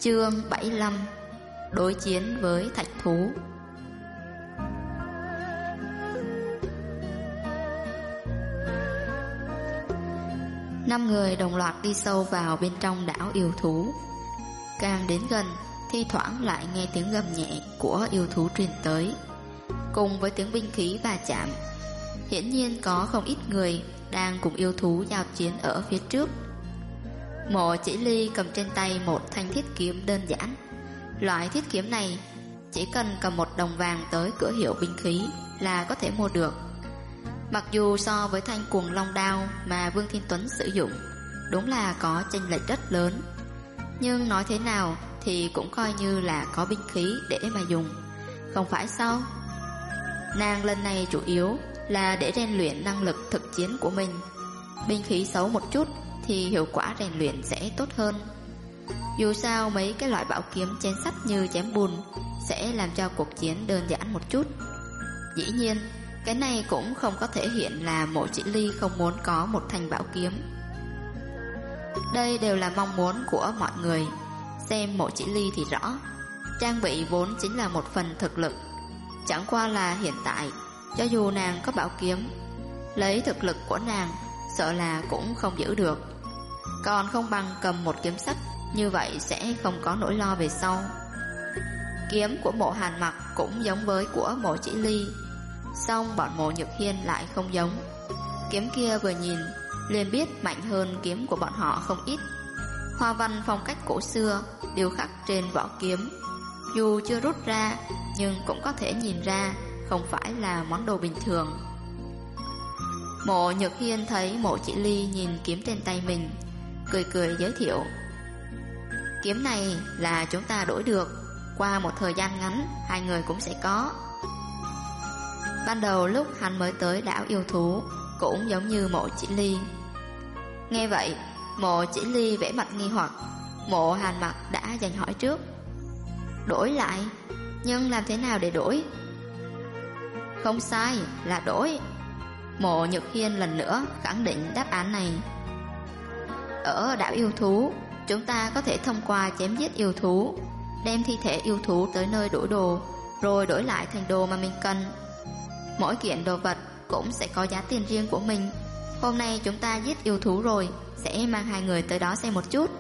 Chương 75: Đối chiến với thạch thú. Năm người đồng loạt đi sâu vào bên trong đảo yêu thú. Càng đến gần, thi thoảng lại nghe tiếng gầm nhẹ của yêu thú truyền tới, cùng với tiếng binh khí va chạm. Hiển nhiên có không ít người đang cùng yêu thú giao chiến ở phía trước. Mộ Chỉ Ly cầm trên tay một thanh thiết kiếm đơn giản. Loại thiết kiếm này chỉ cần cầm 1 đồng vàng tới cửa hiệu binh khí là có thể mua được. Mặc dù so với thanh Cuồng Long đao mà Vương Thiên Tuấn sử dụng đúng là có chênh lệch rất lớn, nhưng nói thế nào thì cũng coi như là có binh khí để mà dùng, không phải sao? Nàng lần này chủ yếu là để rèn luyện năng lực thực chiến của mình. Binh khí xấu một chút thì hiệu quả rèn luyện sẽ tốt hơn. Dù sao mấy cái loại bảo kiếm chém sắt như chém bùn sẽ làm cho cuộc chiến đơn giản một chút. Dĩ nhiên cái này cũng không có thể hiện là Mộ Chỉ Ly không muốn có một thanh bảo kiếm. Đây đều là mong muốn của mọi người. Xem Mộ Chỉ Ly thì rõ, trang bị vốn chính là một phần thực lực. Chẳng qua là hiện tại cho dù nàng có bảo kiếm, lấy thực lực của nàng sợ là cũng không giữ được. Còn không bằng cầm một kiếm sắt, như vậy sẽ không có nỗi lo về sau. Kiếm của Mộ Hàn Mặc cũng giống với của Mộ Chỉ Ly, song bọn Mộ Nhược Hiên lại không giống. Kiếm kia vừa nhìn liền biết mạnh hơn kiếm của bọn họ không ít. Hoa văn phong cách cổ xưa điêu khắc trên vỏ kiếm, dù chưa rút ra nhưng cũng có thể nhìn ra không phải là món đồ bình thường. Mộ Nhược Hiên thấy Mộ Chỉ Ly nhìn kiếm trên tay mình, cười cười giới thiệu: kiếm này là chúng ta đổi được, qua một thời gian ngắn hai người cũng sẽ có. Ban đầu lúc hắn mới tới đảo yêu thú cũng giống như Mộ Chỉ Ly. Nghe vậy Mộ Chỉ Ly vẻ mặt nghi hoặc. Mộ Hàn Mặc đã dành hỏi trước: đổi lại? Nhưng làm thế nào để đổi? Không sai, là đổi. Mộ Nhược Hiên lần nữa khẳng định đáp án này. Ở đảo yêu thú, chúng ta có thể thông qua chém giết yêu thú, đem thi thể yêu thú tới nơi đổi đồ, rồi đổi lại thành đồ mà mình cần. Mỗi kiện đồ vật cũng sẽ có giá tiền riêng của mình. Hôm nay chúng ta giết yêu thú rồi, sẽ mang hai người tới đó xem một chút.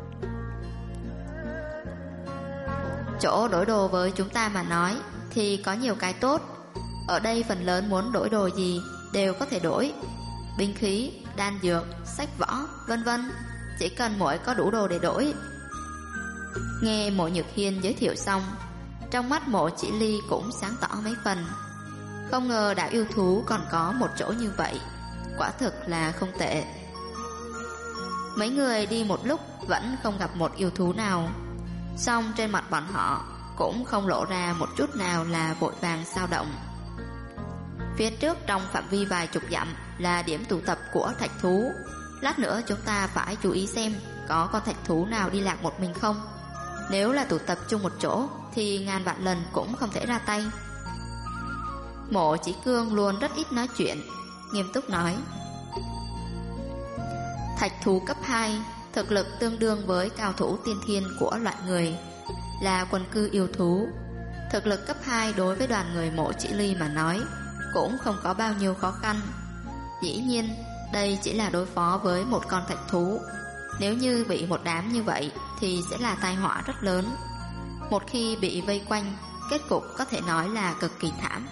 Chỗ đổi đồ với chúng ta mà nói thì có nhiều cái tốt. Ở đây phần lớn muốn đổi đồ gì đều có thể đổi. Binh khí, đan dược, sách võ, vân vân, chỉ cần mỗi có đủ đồ để đổi. Nghe Mộ Nhược Hiên giới thiệu xong, trong mắt Mộ Chỉ Ly cũng sáng tỏ mấy phần. Không ngờ đảo yêu thú còn có một chỗ như vậy, quả thực là không tệ. Mấy người đi một lúc vẫn không gặp một yêu thú nào, song trên mặt bọn họ cũng không lộ ra một chút nào là vội vàng sao động. Phía trước trong phạm vi vài chục dặm là điểm tụ tập của thạch thú. Lát nữa chúng ta phải chú ý xem có con thạch thú nào đi lạc một mình không. Nếu là tụ tập chung một chỗ thì ngàn vạn lần cũng không thể ra tay. Mộ Chỉ Cương luôn rất ít nói chuyện, nghiêm túc nói: thạch thú cấp 2, thực lực tương đương với cao thủ tiên thiên của loại người, là quần cư yêu thú. Thực lực cấp 2 đối với đoàn người Mộ Chỉ Ly mà nói cũng không có bao nhiêu khó khăn. Dĩ nhiên đây chỉ là đối phó với một con thạch thú. Nếu như bị một đám như vậy thì sẽ là tai họa rất lớn. Một khi bị vây quanh, kết cục có thể nói là cực kỳ thảm.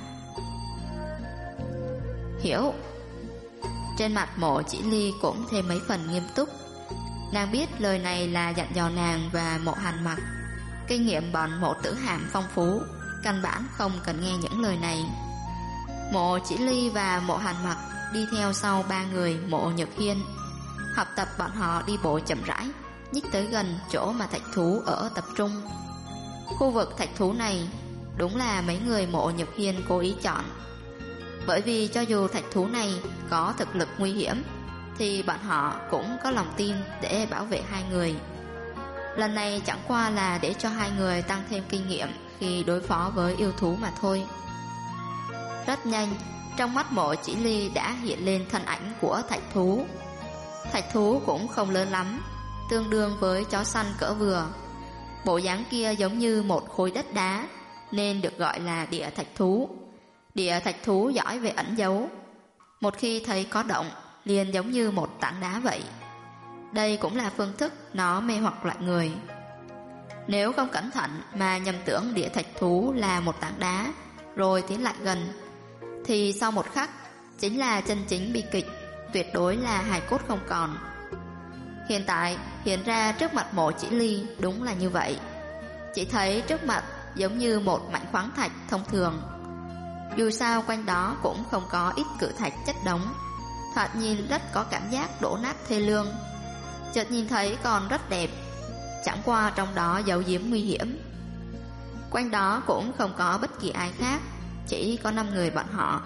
Hiểu. Trên mặt Mộ Chỉ Ly cũng thêm mấy phần nghiêm túc. Nàng biết lời này là dặn dò nàng và Mộ Hàn Mặc. Kinh nghiệm bọn Mộ Tử Hàm phong phú, căn bản không cần nghe những lời này. Mộ Chỉ Ly và Mộ Hàn Mặc đi theo sau ba người Mộ Nhược Hiên. Học tập bọn họ đi bộ chậm rãi, nhích tới gần chỗ mà thạch thú ở tập trung. Khu vực thạch thú này đúng là mấy người Mộ Nhược Hiên cố ý chọn, bởi vì cho dù thạch thú này có thực lực nguy hiểm thì bọn họ cũng có lòng tin để bảo vệ hai người. Lần này chẳng qua là để cho hai người tăng thêm kinh nghiệm khi đối phó với yêu thú mà thôi. Rất nhanh, trong mắt Mộ Chỉ Ly đã hiện lên thân ảnh của thạch thú. Thạch thú cũng không lớn lắm, tương đương với chó săn cỡ vừa. Bộ dáng kia giống như một khối đất đá, nên được gọi là địa thạch thú. Địa thạch thú giỏi về ẩn giấu, một khi thấy có động liền giống như một tảng đá vậy. Đây cũng là phương thức nó mê hoặc loại người. Nếu không cẩn thận mà nhầm tưởng địa thạch thú là một tảng đá rồi tiến lại gần, thì sau một khắc chính là chân chính bi kịch, tuyệt đối là hài cốt không còn. Hiện tại hiện ra trước mặt Mộ Chỉ Ly đúng là như vậy. Chỉ thấy trước mặt giống như một mảnh khoáng thạch thông thường. Dù sao quanh đó cũng không có ít cự thạch chất đống, thoạt nhìn rất có cảm giác đổ nát thê lương. Chợt nhìn thấy còn rất đẹp, chẳng qua trong đó giấu giếm nguy hiểm. Quanh đó cũng không có bất kỳ ai khác, chỉ có 5 người bọn họ.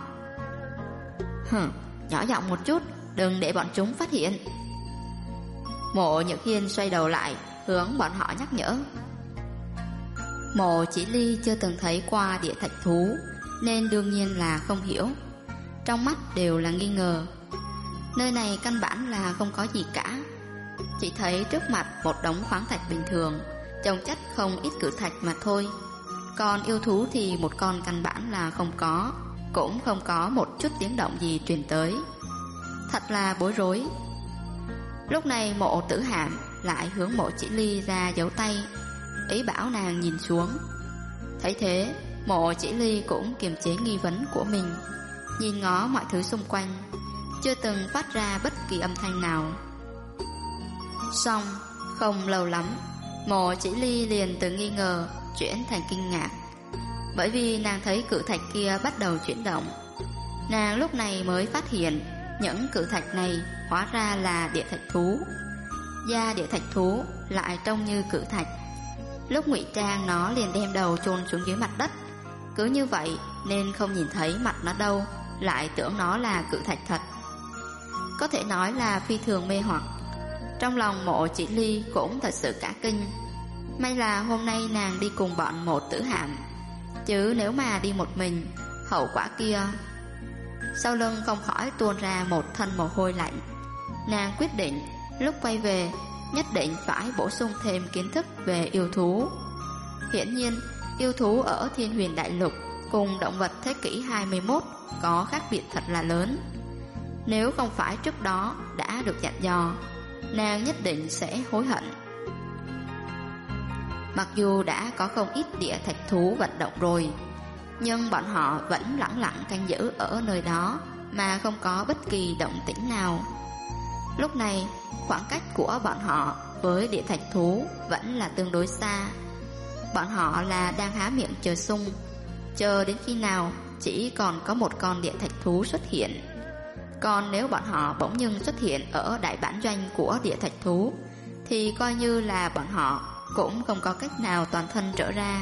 Nhỏ giọng một chút, đừng để bọn chúng phát hiện. Mộ Nhược Hiên xoay đầu lại hướng bọn họ nhắc nhở. Mộ Chỉ Ly chưa từng thấy qua địa thạch thú, nên đương nhiên là không hiểu. Trong mắt đều là nghi ngờ. Nơi này căn bản là không có gì cả, chỉ thấy trước mặt một đống khoáng thạch bình thường, chồng chất không ít cự thạch mà thôi. Còn yêu thú thì một con căn bản là không có, cũng không có một chút tiếng động gì truyền tới. Thật là bối rối. Lúc này Mộ Tử Hàm lại hướng Mộ Chỉ Ly ra dấu tay, ý bảo nàng nhìn xuống. Thấy thế, Mộ Chỉ Ly cũng kiềm chế nghi vấn của mình, nhìn ngó mọi thứ xung quanh, chưa từng phát ra bất kỳ âm thanh nào. Xong, không lâu lắm, Mộ Chỉ Ly liền từ nghi ngờ chuyển thành kinh ngạc, bởi vì nàng thấy cự thạch kia bắt đầu chuyển động. Nàng lúc này mới phát hiện những cự thạch này hóa ra là địa thạch thú. Da địa thạch thú lại trông như cự thạch. Lúc ngụy trang nó liền đem đầu chôn xuống dưới mặt đất, cứ như vậy nên không nhìn thấy mặt nó đâu, lại tưởng nó là cự thạch thật. Có thể nói là phi thường mê hoặc. Trong lòng Mộ Chỉ Ly cũng thật sự cả kinh. May là hôm nay nàng đi cùng bọn Mộ Tử Hàm, chứ nếu mà đi một mình, hậu quả kia. Sau lưng không khỏi tuôn ra một thân mồ hôi lạnh. Nàng quyết định lúc quay về nhất định phải bổ sung thêm kiến thức về yêu thú. Hiển nhiên, yêu thú ở Thiên Huyền Đại Lục cùng động vật thế kỷ 21 có khác biệt thật là lớn. Nếu không phải trước đó đã được dặn dò, nàng nhất định sẽ hối hận. Mặc dù đã có không ít địa thạch thú vận động rồi, nhưng bọn họ vẫn lẳng lặng canh giữ ở nơi đó mà không có bất kỳ động tĩnh nào. Lúc này, khoảng cách của bọn họ với địa thạch thú vẫn là tương đối xa. Bọn họ là đang há miệng chờ sung, chờ đến khi nào chỉ còn có một con địa thạch thú xuất hiện. Còn nếu bọn họ bỗng dưng xuất hiện ở đại bản doanh của địa thạch thú, thì coi như là bọn họ cũng không có cách nào toàn thân trở ra.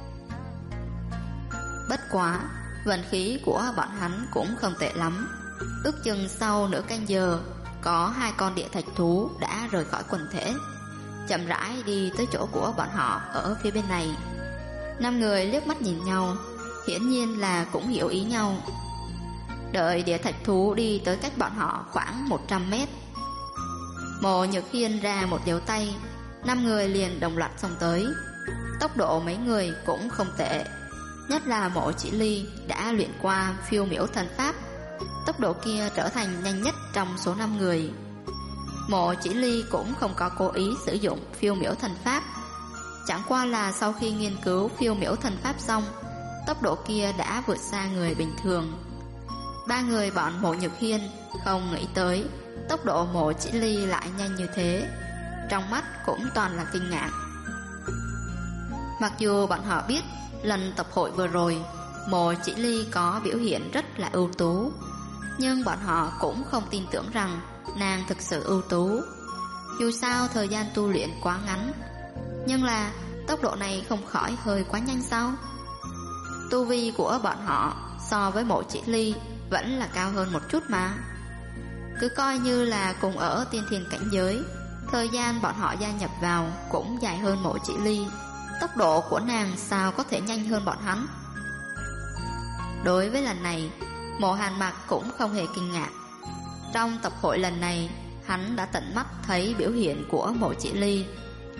Bất quá, vận khí của bọn hắn cũng không tệ lắm. Ước chừng sau nửa canh giờ, có 2 con địa thạch thú đã rời khỏi quần thể, chậm rãi đi tới chỗ của bọn họ ở phía bên này. 5 người liếc mắt nhìn nhau, hiển nhiên là cũng hiểu ý nhau. Đợi địa thạch thú đi tới cách bọn họ khoảng 100 mét, Mộ Nhược Hiên ra một dấu tay, 5 người liền đồng loạt xông tới. Tốc độ mấy người cũng không tệ, nhất là Mộ Chỉ Ly đã luyện qua phiêu miểu thần pháp, tốc độ kia trở thành nhanh nhất trong số 5 người. Mộ Chỉ Ly cũng không có cố ý sử dụng phiêu miểu thần pháp, chẳng qua là sau khi nghiên cứu phiêu miểu thần pháp xong, tốc độ kia đã vượt xa người bình thường. 3 người bọn Mộ Nhược Hiên không nghĩ tới tốc độ Mộ Chỉ Ly lại nhanh như thế, trong mắt cũng toàn là kinh ngạc. Mặc dù bọn họ biết lần tập hội vừa rồi Mộ Chỉ Ly có biểu hiện rất là ưu tú, nhưng bọn họ cũng không tin tưởng rằng nàng thực sự ưu tú. Dù sao thời gian tu luyện quá ngắn, nhưng là tốc độ này không khỏi hơi quá nhanh sao? Tu vi của bọn họ so với Mộ Chỉ Ly vẫn là cao hơn một chút mà. Cứ coi như là cùng ở tiên thiên cảnh giới, thời gian bọn họ gia nhập vào cũng dài hơn Mộ Chỉ Ly, tốc độ của nàng sao có thể nhanh hơn bọn hắn? Đối với lần này, Mộ Hàn Mặc cũng không hề kinh ngạc. Trong tập hội lần này, hắn đã tận mắt thấy biểu hiện của Mộ Chỉ Ly,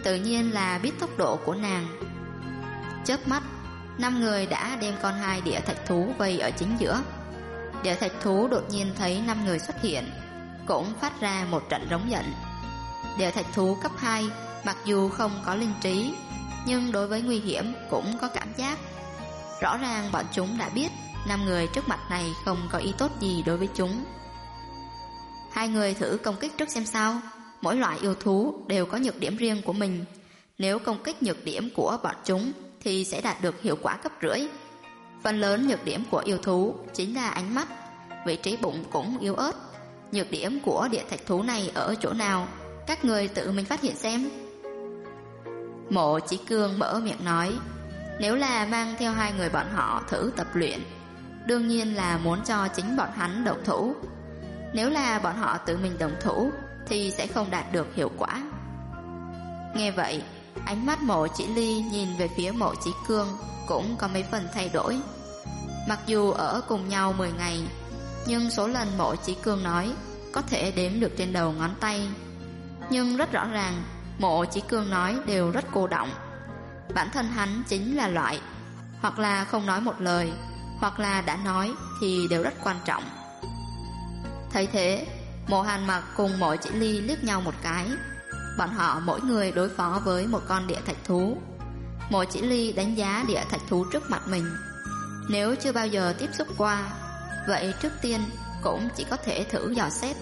tự nhiên là biết tốc độ của nàng. Chớp mắt, 5 người đã đem con 2 địa thạch thú vây ở chính giữa. Địa thạch thú đột nhiên thấy 5 người xuất hiện, cũng phát ra một trận rống giận. Địa thạch thú cấp 2 mặc dù không có linh trí, nhưng đối với nguy hiểm cũng có cảm giác. Rõ ràng bọn chúng đã biết 5 người trước mặt này không có ý tốt gì đối với chúng. 2 người thử công kích trước xem sao. Mỗi loại yêu thú đều có nhược điểm riêng của mình. Nếu công kích nhược điểm của bọn chúng thì sẽ đạt được hiệu quả cấp rưỡi. Phần lớn nhược điểm của yêu thú chính là ánh mắt, vị trí bụng cũng yếu ớt. Nhược điểm của địa thạch thú này ở chỗ nào, các người tự mình phát hiện xem. Mộ Chí Cương mở miệng nói, nếu là mang theo 2 người bọn họ thử tập luyện, đương nhiên là muốn cho chính bọn hắn động thủ. Nếu là bọn họ tự mình động thủ thì sẽ không đạt được hiệu quả. Nghe vậy, ánh mắt Mộ Chỉ Ly nhìn về phía Mộ Chí Cương cũng có mấy phần thay đổi. Mặc dù ở cùng nhau 10 ngày, nhưng số lần Mộ Chí Cương nói có thể đếm được trên đầu ngón tay. Nhưng rất rõ ràng, Mộ Chí Cương nói đều rất cô động. Bản thân hắn chính là loại hoặc là không nói một lời, hoặc là đã nói thì đều rất quan trọng. Thấy thế, Mộ Hàn Mặc cùng Mộ Chỉ Ly liếc nhau một cái. Bọn họ mỗi người đối phó với một con địa thạch thú. Mộ Chỉ Ly đánh giá địa thạch thú trước mặt mình. Nếu chưa bao giờ tiếp xúc qua, vậy trước tiên cũng chỉ có thể thử dò xét.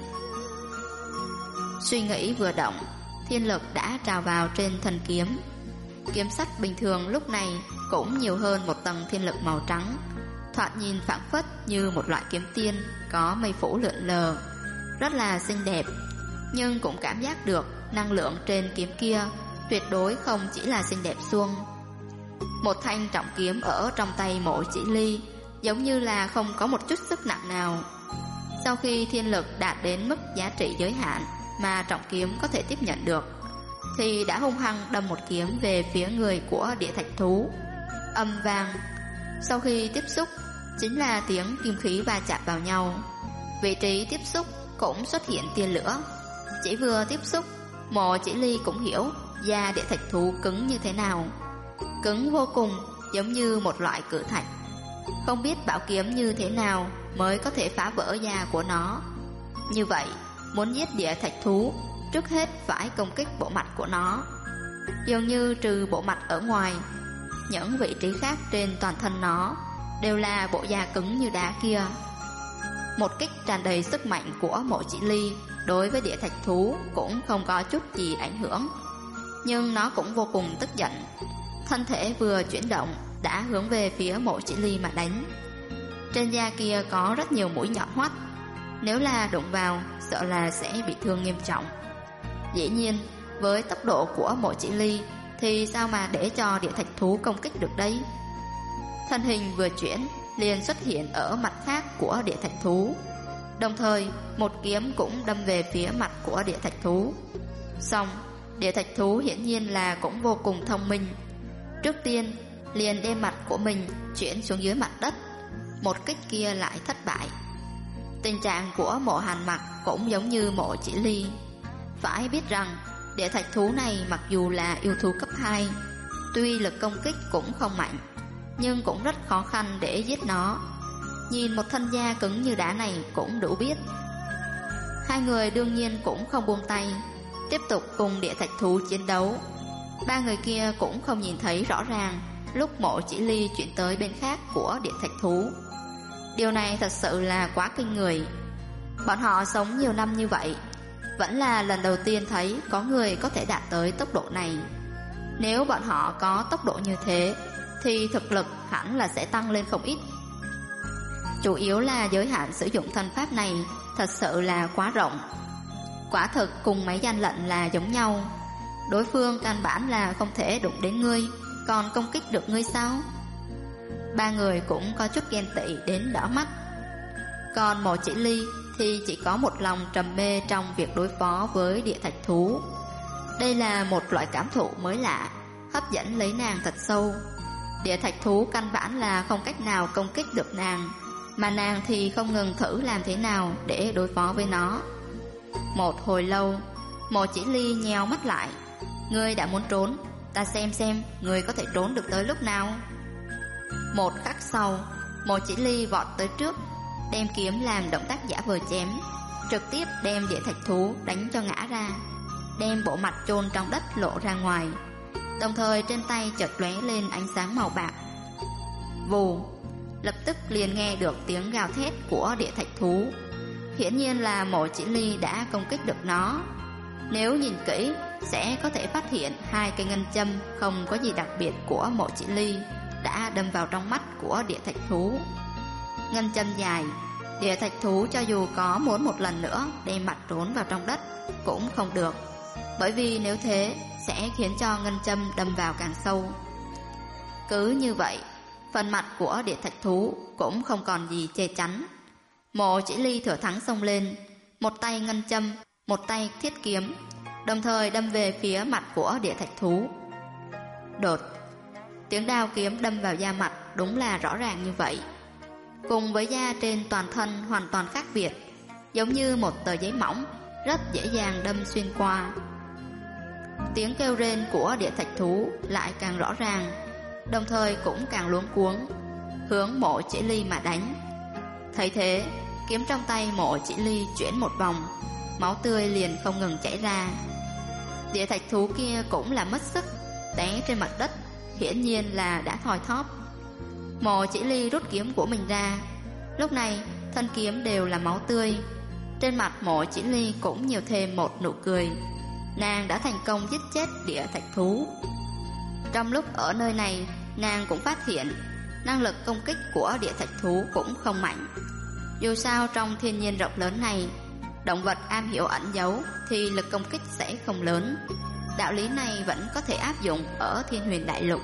Suy nghĩ vừa động, thiên lực đã trào vào trên thần kiếm. Kiếm sắt bình thường lúc này cũng nhiều hơn một tầng thiên lực màu trắng, thoạt nhìn phảng phất như một loại kiếm tiên có mây phủ lượn lờ, rất là xinh đẹp. Nhưng cũng cảm giác được năng lượng trên kiếm kia tuyệt đối không chỉ là xinh đẹp suông. Một thanh trọng kiếm ở trong tay Mộ Chỉ Ly giống như là không có một chút sức nặng nào. Sau khi thiên lực đạt đến mức giá trị giới hạn mà trọng kiếm có thể tiếp nhận được, thì đã hung hăng đâm một kiếm về phía người của địa thạch thú. Âm vang. Sau khi tiếp xúc chính là tiếng kim khí va chạm vào nhau. Vị trí tiếp xúc cũng xuất hiện tia lửa. Chỉ vừa tiếp xúc, Mộ Chỉ Ly cũng hiểu da địa thạch thú cứng như thế nào. Cứng vô cùng, giống như một loại cự thạch. Không biết bảo kiếm như thế nào mới có thể phá vỡ da của nó. Như vậy, muốn giết địa thạch thú, trước hết phải công kích bộ mặt của nó. Dường như trừ bộ mặt ở ngoài, những vị trí khác trên toàn thân nó đều là bộ da cứng như đá kia. Một kích tràn đầy sức mạnh của Mộ Chỉ Ly đối với địa thạch thú cũng không có chút gì ảnh hưởng. Nhưng nó cũng vô cùng tức giận. Thân thể vừa chuyển động đã hướng về phía Mộ Chỉ Ly mà đánh. Trên da kia có rất nhiều mũi nhọn hoắt, nếu là đụng vào sợ là sẽ bị thương nghiêm trọng. Dĩ nhiên, với tốc độ của Mộ Chỉ Ly thì sao mà để cho địa thạch thú công kích được đây? Thân hình vừa chuyển liền xuất hiện ở mặt khác của địa thạch thú. Đồng thời, một kiếm cũng đâm về phía mặt của địa thạch thú. Xong, địa thạch thú hiển nhiên là cũng vô cùng thông minh. Trước tiên, liền đem mặt của mình chuyển xuống dưới mặt đất. Một kích kia lại thất bại. Tình trạng của Mộ Hàn Mặc cũng giống như Mộ Chỉ Ly. Phải biết rằng, địa thạch thú này mặc dù là yêu thú cấp 2, tuy lực công kích cũng không mạnh, nhưng cũng rất khó khăn để giết nó. Nhìn một thân da cứng như đá này cũng đủ biết. 2 người đương nhiên cũng không buông tay, tiếp tục cùng địa thạch thú chiến đấu. 3 người kia cũng không nhìn thấy rõ ràng lúc Mộ Chỉ Ly chuyển tới bên khác của địa thạch thú. Điều này thật sự là quá kinh người. Bọn họ sống nhiều năm như vậy, vẫn là lần đầu tiên thấy có người có thể đạt tới tốc độ này. Nếu bọn họ có tốc độ như thế thì thực lực hẳn là sẽ tăng lên không ít. Chủ yếu là giới hạn sử dụng thân pháp này thật sự là quá rộng. Quả thực cùng mấy gian lận là giống nhau. Đối phương căn bản là không thể đụng đến ngươi, còn công kích được ngươi sao? 3 người cũng có chút ghen tị đến đỏ mắt. Còn Mộ Chỉ Ly thì chỉ có một lòng trầm mê trong việc đối phó với địa thạch thú. Đây là một loại cảm thụ mới lạ, hấp dẫn lấy nàng thật sâu. Địa thạch thú căn bản là không cách nào công kích được nàng, mà nàng thì không ngừng thử làm thế nào để đối phó với nó. Một hồi lâu, Mộ Chỉ Ly nheo mắt lại. Ngươi đã muốn trốn, ta xem ngươi có thể trốn được tới lúc nào. Một khắc sau, Mộ Chỉ Ly vọt tới trước, đem kiếm làm động tác giả vờ chém, trực tiếp đem địa thạch thú đánh cho ngã ra, đem bộ mặt chôn trong đất lộ ra ngoài. Đồng thời trên tay chợt lóe lên ánh sáng màu bạc. Vù, lập tức liền nghe được tiếng gào thét của địa thạch thú. Hiển nhiên là Mộ Chỉ Ly đã công kích được nó. Nếu nhìn kỹ sẽ có thể phát hiện hai cây ngân châm không có gì đặc biệt của Mộ Chỉ Ly đã đâm vào trong mắt của địa thạch thú. Ngân châm dài, địa thạch thú cho dù có muốn một lần nữa đem mặt trốn vào trong đất cũng không được, bởi vì nếu thế sẽ khiến cho ngân châm đâm vào càng sâu. Cứ như vậy, phần mặt của địa thạch thú cũng không còn gì che chắn. Mộ Chỉ Ly thừa thắng xông lên, một tay ngân châm, một tay thiết kiếm, đồng thời đâm về phía mặt của địa thạch thú. Đột, tiếng đao kiếm đâm vào da mặt đúng là rõ ràng như vậy, cùng với da trên toàn thân hoàn toàn khác biệt, giống như một tờ giấy mỏng, rất dễ dàng đâm xuyên qua. Tiếng kêu rên của địa thạch thú lại càng rõ ràng, đồng thời cũng càng luống cuống, hướng Mộ Chỉ Ly mà đánh. Thấy thế, kiếm trong tay Mộ Chỉ Ly chuyển một vòng, máu tươi liền không ngừng chảy ra. Địa thạch thú kia cũng là mất sức, té trên mặt đất, hiển nhiên là đã thoi thóp. Mộ Chỉ Ly rút kiếm của mình ra, lúc này thân kiếm đều là máu tươi. Trên mặt Mộ Chỉ Ly cũng nhiều thêm một nụ cười, nàng đã thành công giết chết địa thạch thú. Trong lúc ở nơi này, nàng cũng phát hiện năng lực công kích của địa thạch thú cũng không mạnh. Dù sao trong thiên nhiên rộng lớn này, động vật am hiểu ẩn giấu thì lực công kích sẽ không lớn. Đạo lý này vẫn có thể áp dụng ở Thiên Huyền Đại Lục.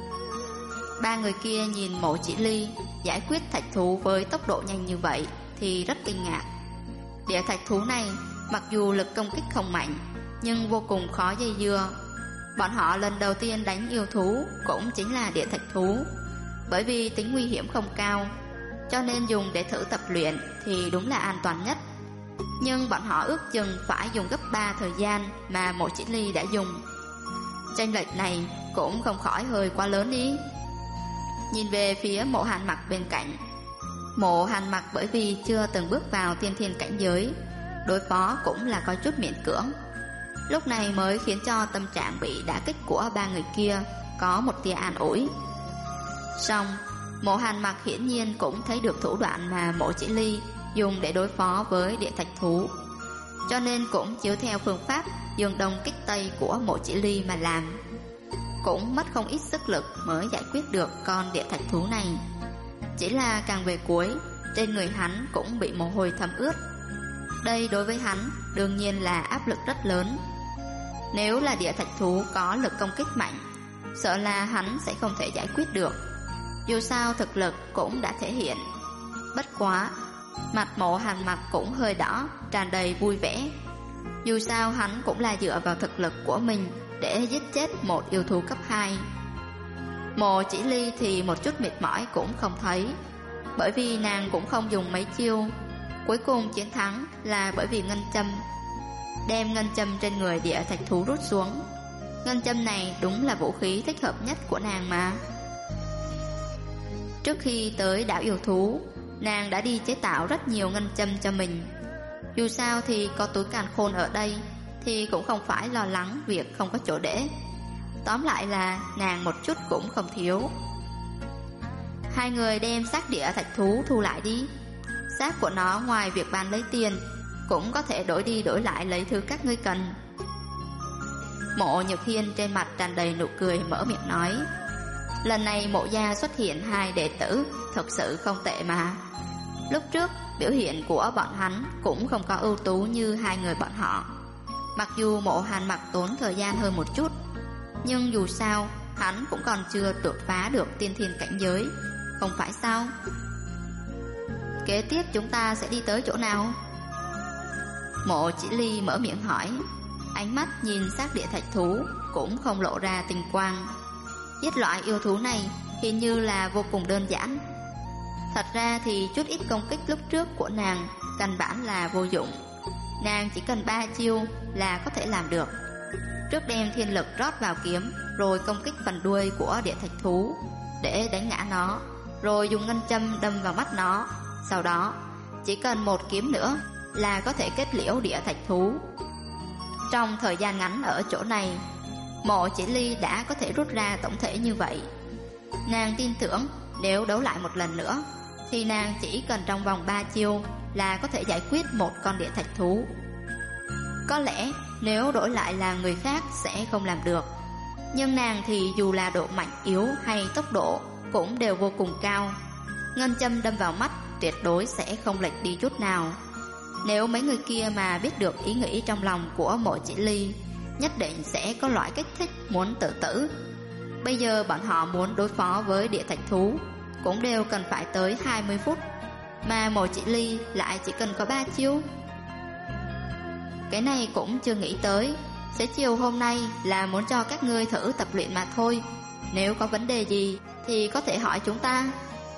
Ba người kia nhìn Mộ Chỉ Ly giải quyết thạch thú với tốc độ nhanh như vậy thì rất kinh ngạc. Địa thạch thú này mặc dù lực công kích không mạnh, nhưng vô cùng khó dây dưa. Bọn họ lần đầu tiên đánh yêu thú cũng chính là địa thạch thú, bởi vì tính nguy hiểm không cao, cho nên dùng để thử tập luyện thì đúng là an toàn nhất. Nhưng bọn họ ước chừng phải dùng gấp 3 thời gian mà Mộ Chỉ Ly đã dùng. Chênh lệch này cũng không khỏi hơi quá lớn đi. Nhìn về phía Mộ Hàn Mặc bên cạnh, Mộ Hàn Mặc bởi vì chưa từng bước vào tiên thiên cảnh giới, đối phó cũng là có chút miễn cưỡng, lúc này mới khiến cho tâm trạng bị đả kích của ba người kia có một tia an ủi. Xong, Mộ Hàn Mặc hiển nhiên cũng thấy được thủ đoạn mà Mộ Chỉ Ly dùng để đối phó với địa thạch thú, cho nên cũng chiếu theo phương pháp dương đông kích tây của Mộ Chỉ Ly mà làm. Cũng mất không ít sức lực mới giải quyết được con địa thạch thú này. Chỉ là càng về cuối, trên người hắn cũng bị mồ hôi thấm ướt. Đây đối với hắn đương nhiên là áp lực rất lớn. Nếu là địa thạch thú có lực công kích mạnh, sợ là hắn sẽ không thể giải quyết được. Dù sao thực lực cũng đã thể hiện. Bất quá, mặt Mộ Hàn Mặc cũng hơi đỏ, tràn đầy vui vẻ. Dù sao hắn cũng là dựa vào thực lực của mình để giết chết một yêu thú cấp 2. Mộ Chỉ Ly thì một chút mệt mỏi cũng không thấy, bởi vì nàng cũng không dùng mấy chiêu. Cuối cùng chiến thắng là bởi vì ngân châm. Đem ngân châm trên người địa thạch thú rút xuống. Ngân châm này đúng là vũ khí thích hợp nhất của nàng mà. Trước khi tới đảo yêu thú, nàng đã đi chế tạo rất nhiều ngân châm cho mình. Dù sao thì có túi càn khôn ở đây thì cũng không phải lo lắng việc không có chỗ để. Tóm lại là nàng một chút cũng không thiếu. Hai người đem xác địa thạch thú thu lại đi. Xác của nó ngoài việc bán lấy tiền, cũng có thể đổi đi đổi lại lấy thứ các ngươi cần. Mộ Nhược Hiên trên mặt tràn đầy nụ cười mở miệng nói, lần này Mộ gia xuất hiện 2 đệ tử, thật sự không tệ mà. Lúc trước biểu hiện của bọn hắn cũng không có ưu tú như 2 người bọn họ. Mặc dù Mộ Hàn Mặc tốn thời gian hơn một chút, nhưng dù sao hắn cũng còn chưa đột phá được tiên thiên cảnh giới, không phải sao? Kế tiếp chúng ta sẽ đi tới chỗ nào? Mộ Chỉ Ly mở miệng hỏi, ánh mắt nhìn xác địa thạch thú cũng không lộ ra tinh quang. Giết loại yêu thú này hình như là vô cùng đơn giản. Thật ra thì chút ít công kích lúc trước của nàng căn bản là vô dụng. Nàng chỉ cần 3 chiêu là có thể làm được. trước đem thiên lực rót vào kiếm, rồi công kích phần đuôi của địa thạch thú để đánh ngã nó, rồi dùng ngân châm đâm vào mắt nó. Sau đó chỉ cần một kiếm nữa là có thể kết liễu địa thạch thú. Trong thời gian ngắn ở chỗ này, Mộ Chỉ Ly đã có thể rút ra tổng thể như vậy. Nàng tin tưởng nếu đấu lại một lần nữa thì nàng chỉ cần trong vòng 3 chiêu là có thể giải quyết một con địa thạch thú. Có lẽ nếu đổi lại là người khác sẽ không làm được, nhưng nàng thì dù là độ mạnh yếu hay tốc độ cũng đều vô cùng cao. Ngân châm đâm vào mắt tuyệt đối sẽ không lệch đi chút nào. Nếu mấy người kia mà biết được ý nghĩ trong lòng của Mộ Chỉ Ly, nhất định sẽ có loại kích thích muốn tự tử. Bây giờ bọn họ muốn đối phó với địa thạch thú cũng đều cần phải tới 20 phút, mà Mộ Chỉ Ly lại chỉ cần có 3 chiêu. Cái này cũng chưa nghĩ tới. Xế chiều hôm nay là muốn cho các ngươi thử tập luyện mà thôi. Nếu có vấn đề gì thì có thể hỏi chúng ta.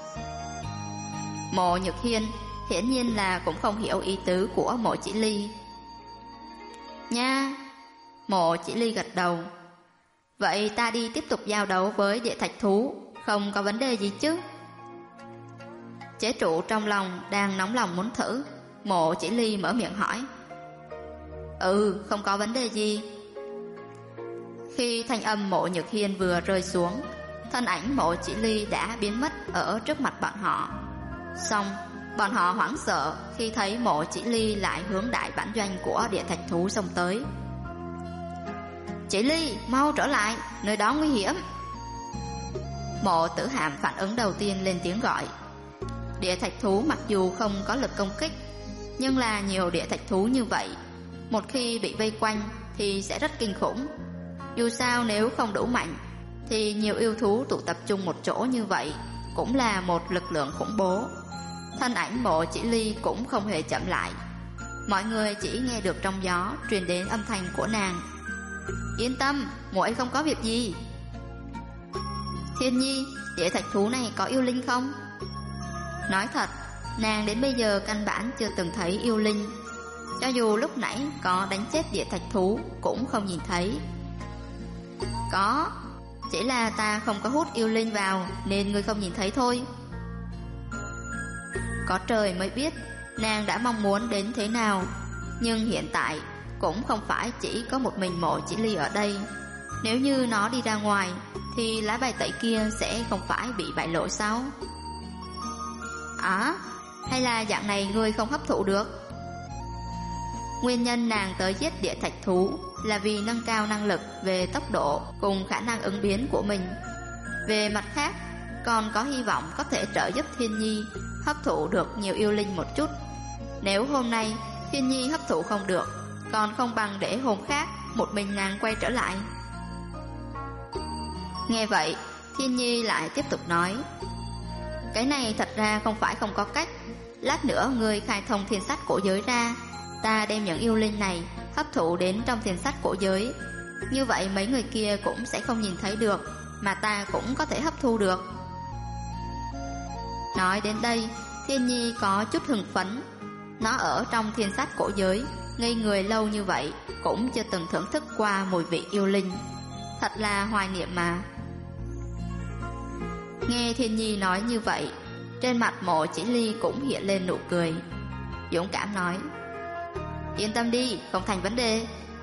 Mộ Nhược Hiên hiển nhiên là cũng không hiểu ý tứ của Mộ Chỉ Ly. Nha. Mộ Chỉ Ly gật đầu. Vậy ta đi tiếp tục giao đấu với địa thạch thú, không có vấn đề gì chứ? Chế trụ trong lòng đang nóng lòng muốn thử, Mộ Chỉ Ly mở miệng hỏi. Không có vấn đề gì. Khi thanh âm Mộ Nhược Hiên vừa rơi xuống, thân ảnh Mộ Chỉ Ly đã biến mất ở trước mặt bọn họ. Xong, bọn họ hoảng sợ khi thấy Mộ Chỉ Ly lại hướng đại bản doanh của địa thạch thú xông tới. Chỉ Ly, mau trở lại, nơi đó nguy hiểm. Mộ Tử Hàm phản ứng đầu tiên lên tiếng gọi. Địa thạch thú mặc dù không có lực công kích, nhưng là nhiều địa thạch thú như vậy, một khi bị vây quanh thì sẽ rất kinh khủng. Dù sao nếu không đủ mạnh thì nhiều yêu thú tụ tập trung một chỗ như vậy cũng là một lực lượng khủng bố. Thân ảnh Mộ Chỉ Ly cũng không hề chậm lại. Mọi người chỉ nghe được trong gió truyền đến âm thanh của nàng. Yên tâm, muội không có việc gì. Thiên Nhi, địa thạch thú này có yêu linh không? Nói thật, nàng đến bây giờ căn bản chưa từng thấy yêu linh. Cho dù lúc nãy có đánh chết địa thạch thú cũng không nhìn thấy. Có, chỉ là ta không có hút yêu linh vào nên ngươi không nhìn thấy thôi. Có trời mới biết nàng đã mong muốn đến thế nào. Nhưng hiện tại cũng không phải chỉ có một mình Mộ Chỉ Ly ở đây. Nếu như nó đi ra ngoài thì lá bài tẩy kia sẽ không phải bị bại lộ sao? Hay là dạng này ngươi không hấp thụ được? Nguyên nhân nàng tới giết địa thạch thú là vì nâng cao năng lực về tốc độ cùng khả năng ứng biến của mình. Về mặt khác, còn có hy vọng có thể trợ giúp Thiên Nhi hấp thụ được nhiều yêu linh một chút. Nếu hôm nay Thiên Nhi hấp thụ không được, còn không bằng để hôm khác một mình nàng quay trở lại. Nghe vậy, Thiên Nhi lại tiếp tục nói. Cái này thật ra không phải không có cách. Lát nữa ngươi khai thông thiên sách cổ giới ra, ta đem những yêu linh này hấp thụ đến trong thiên sách cổ giới. Như vậy mấy người kia cũng sẽ không nhìn thấy được, mà ta cũng có thể hấp thu được. Nói đến đây, Thiên Nhi có chút hưng phấn. Nó ở trong thiên sách cổ giới ngây người lâu như vậy cũng chưa từng thưởng thức qua mùi vị yêu linh. Thật là hoài niệm mà. Nghe Thiên Nhi nói như vậy, trên mặt Mộ Chỉ Ly cũng hiện lên nụ cười. Dũng cảm nói. Yên tâm đi, không thành vấn đề.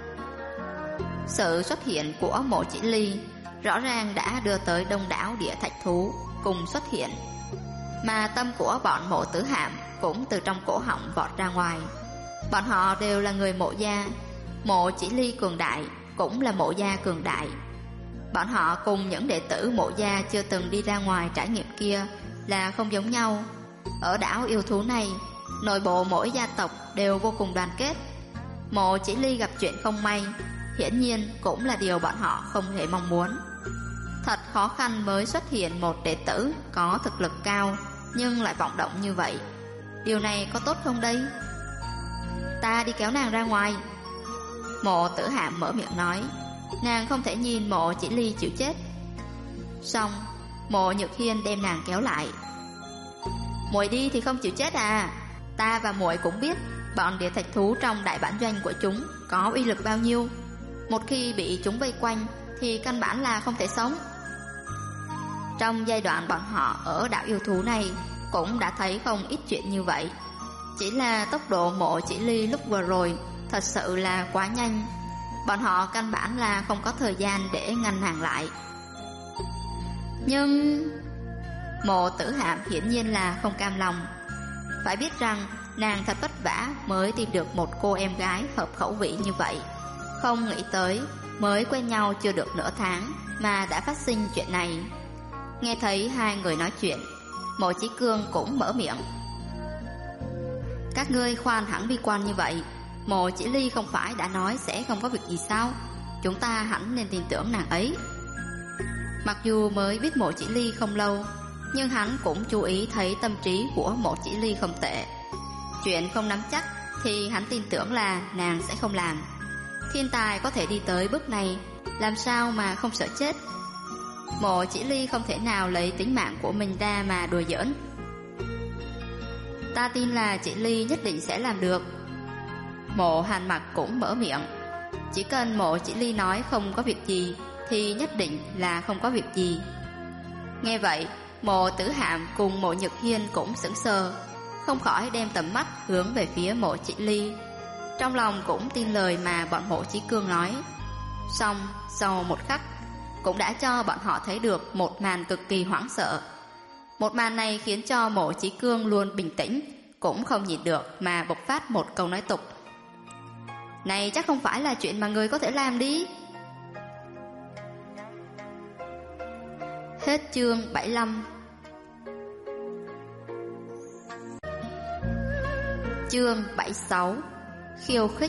Sự xuất hiện của Mộ Chỉ Ly rõ ràng đã đưa tới đông đảo địa thạch thú cùng xuất hiện, mà tâm của bọn Mộ Tử Hàm cũng từ trong cổ họng vọt ra ngoài. Bọn họ đều là người Mộ gia. Mộ Chỉ Ly cường đại cũng là Mộ gia cường đại. Bọn họ cùng những đệ tử Mộ gia chưa từng đi ra ngoài trải nghiệm kia là không giống nhau. Ở đảo yêu thú này, nội bộ mỗi gia tộc đều vô cùng đoàn kết. Mộ Chỉ Ly gặp chuyện không may, hiển nhiên cũng là điều bọn họ không hề mong muốn. Thật khó khăn mới xuất hiện một đệ tử có thực lực cao nhưng lại vọng động như vậy. Điều này có tốt không đây? Ta đi kéo nàng ra ngoài. Mộ Tử Hàm mở miệng nói. Nàng không thể nhìn Mộ Chỉ Ly chịu chết. Xong, Mộ Nhược Hiên đem nàng kéo lại. Muội đi thì không chịu chết à? Ta và muội cũng biết bọn địa thạch thú trong đại bản doanh của chúng có uy lực bao nhiêu. Một khi bị chúng vây quanh thì căn bản là không thể sống. Trong giai đoạn bọn họ ở đảo yêu thú này cũng đã thấy không ít chuyện như vậy. Chỉ là tốc độ Mộ Chỉ Ly lúc vừa rồi thật sự là quá nhanh. Bọn họ căn bản là không có thời gian để ngăn nàng lại. Nhưng Mộ Tử Hạm hiển nhiên là không cam lòng. Phải biết rằng nàng thật vất vả mới tìm được một cô em gái hợp khẩu vị như vậy. Không nghĩ tới mới quen nhau chưa được nửa tháng mà đã phát sinh chuyện này. Nghe thấy hai người nói chuyện, Mộ Chí Cương cũng mở miệng. Các ngươi khoan hẳn bi quan như vậy. Mộ Chỉ Ly không phải đã nói sẽ không có việc gì sao? Chúng ta hẳn nên tin tưởng nàng ấy. Mặc dù mới biết Mộ Chỉ Ly không lâu, nhưng hắn cũng chú ý thấy tâm trí của Mộ Chỉ Ly không tệ. Chuyện không nắm chắc thì hắn tin tưởng là nàng sẽ không làm. Thiên tài có thể đi tới bước này, làm sao mà không sợ chết? Mộ Chỉ Ly không thể nào lấy tính mạng của mình ra mà đùa giỡn. Ta tin là Chỉ Ly nhất định sẽ làm được. Mộ Hàn Mặc cũng mở miệng. Chỉ cần Mộ Chỉ Ly nói không có việc gì thì nhất định là không có việc gì. Nghe vậy, Mộ Tử Hạm cùng Mộ Nhược Hiên cũng sững sờ, không khỏi đem tầm mắt hướng về phía Mộ Chỉ Ly. Trong lòng cũng tin lời mà bọn Mộ Chí Cương nói. Xong sau một khắc cũng đã cho bọn họ thấy được một màn cực kỳ hoảng sợ. Một màn này khiến cho Mộ Chí Cương luôn bình tĩnh, cũng không nhịn được mà bộc phát một câu nói tục. Này chắc không phải là chuyện mà người có thể làm đi. Hết chương 75. Chương 76. Khiêu khích.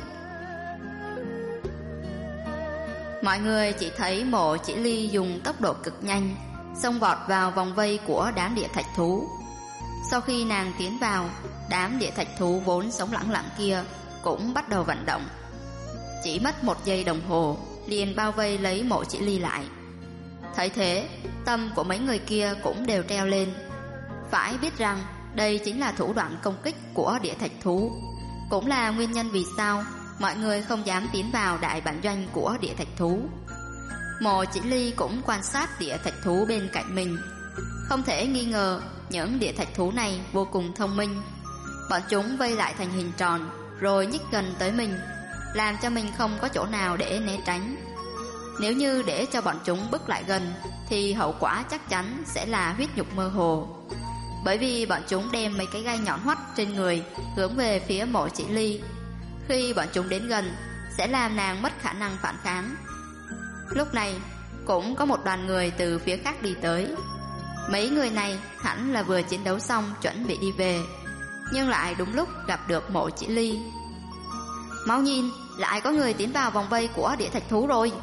Mọi người chỉ thấy Mộ Chỉ Ly dùng tốc độ cực nhanh xông vọt vào vòng vây của đám địa thạch thú. Sau khi nàng tiến vào, đám địa thạch thú vốn sống lẳng lặng kia cũng bắt đầu vận động. Chỉ mất 1 giây đồng hồ liền bao vây lấy Mộ Chỉ Ly lại. Thấy thế, tâm của mấy người kia cũng đều treo lên. Phải biết rằng đây chính là thủ đoạn công kích của địa thạch thú, cũng là nguyên nhân vì sao mọi người không dám tiến vào đại bản doanh của địa thạch thú. Mộ Chỉ Ly cũng quan sát địa thạch thú bên cạnh mình. Không thể nghi ngờ những địa thạch thú này vô cùng thông minh. Bọn chúng vây lại thành hình tròn rồi nhích gần tới mình, làm cho mình không có chỗ nào để né tránh. Nếu như để cho bọn chúng bước lại gần thì hậu quả chắc chắn sẽ là huyết nhục mơ hồ. Bởi vì bọn chúng đem mấy cái gai nhọn hoắt trên người hướng về phía Mộ Chỉ Ly. Khi bọn chúng đến gần sẽ làm nàng mất khả năng phản kháng. Lúc này cũng có một đoàn người từ phía khác đi tới. Mấy người này hẳn là vừa chiến đấu xong chuẩn bị đi về, nhưng lại đúng lúc gặp được Mộ Chỉ Ly. Mau nhìn, lại có người tiến vào vòng vây của địa thạch thú rồi.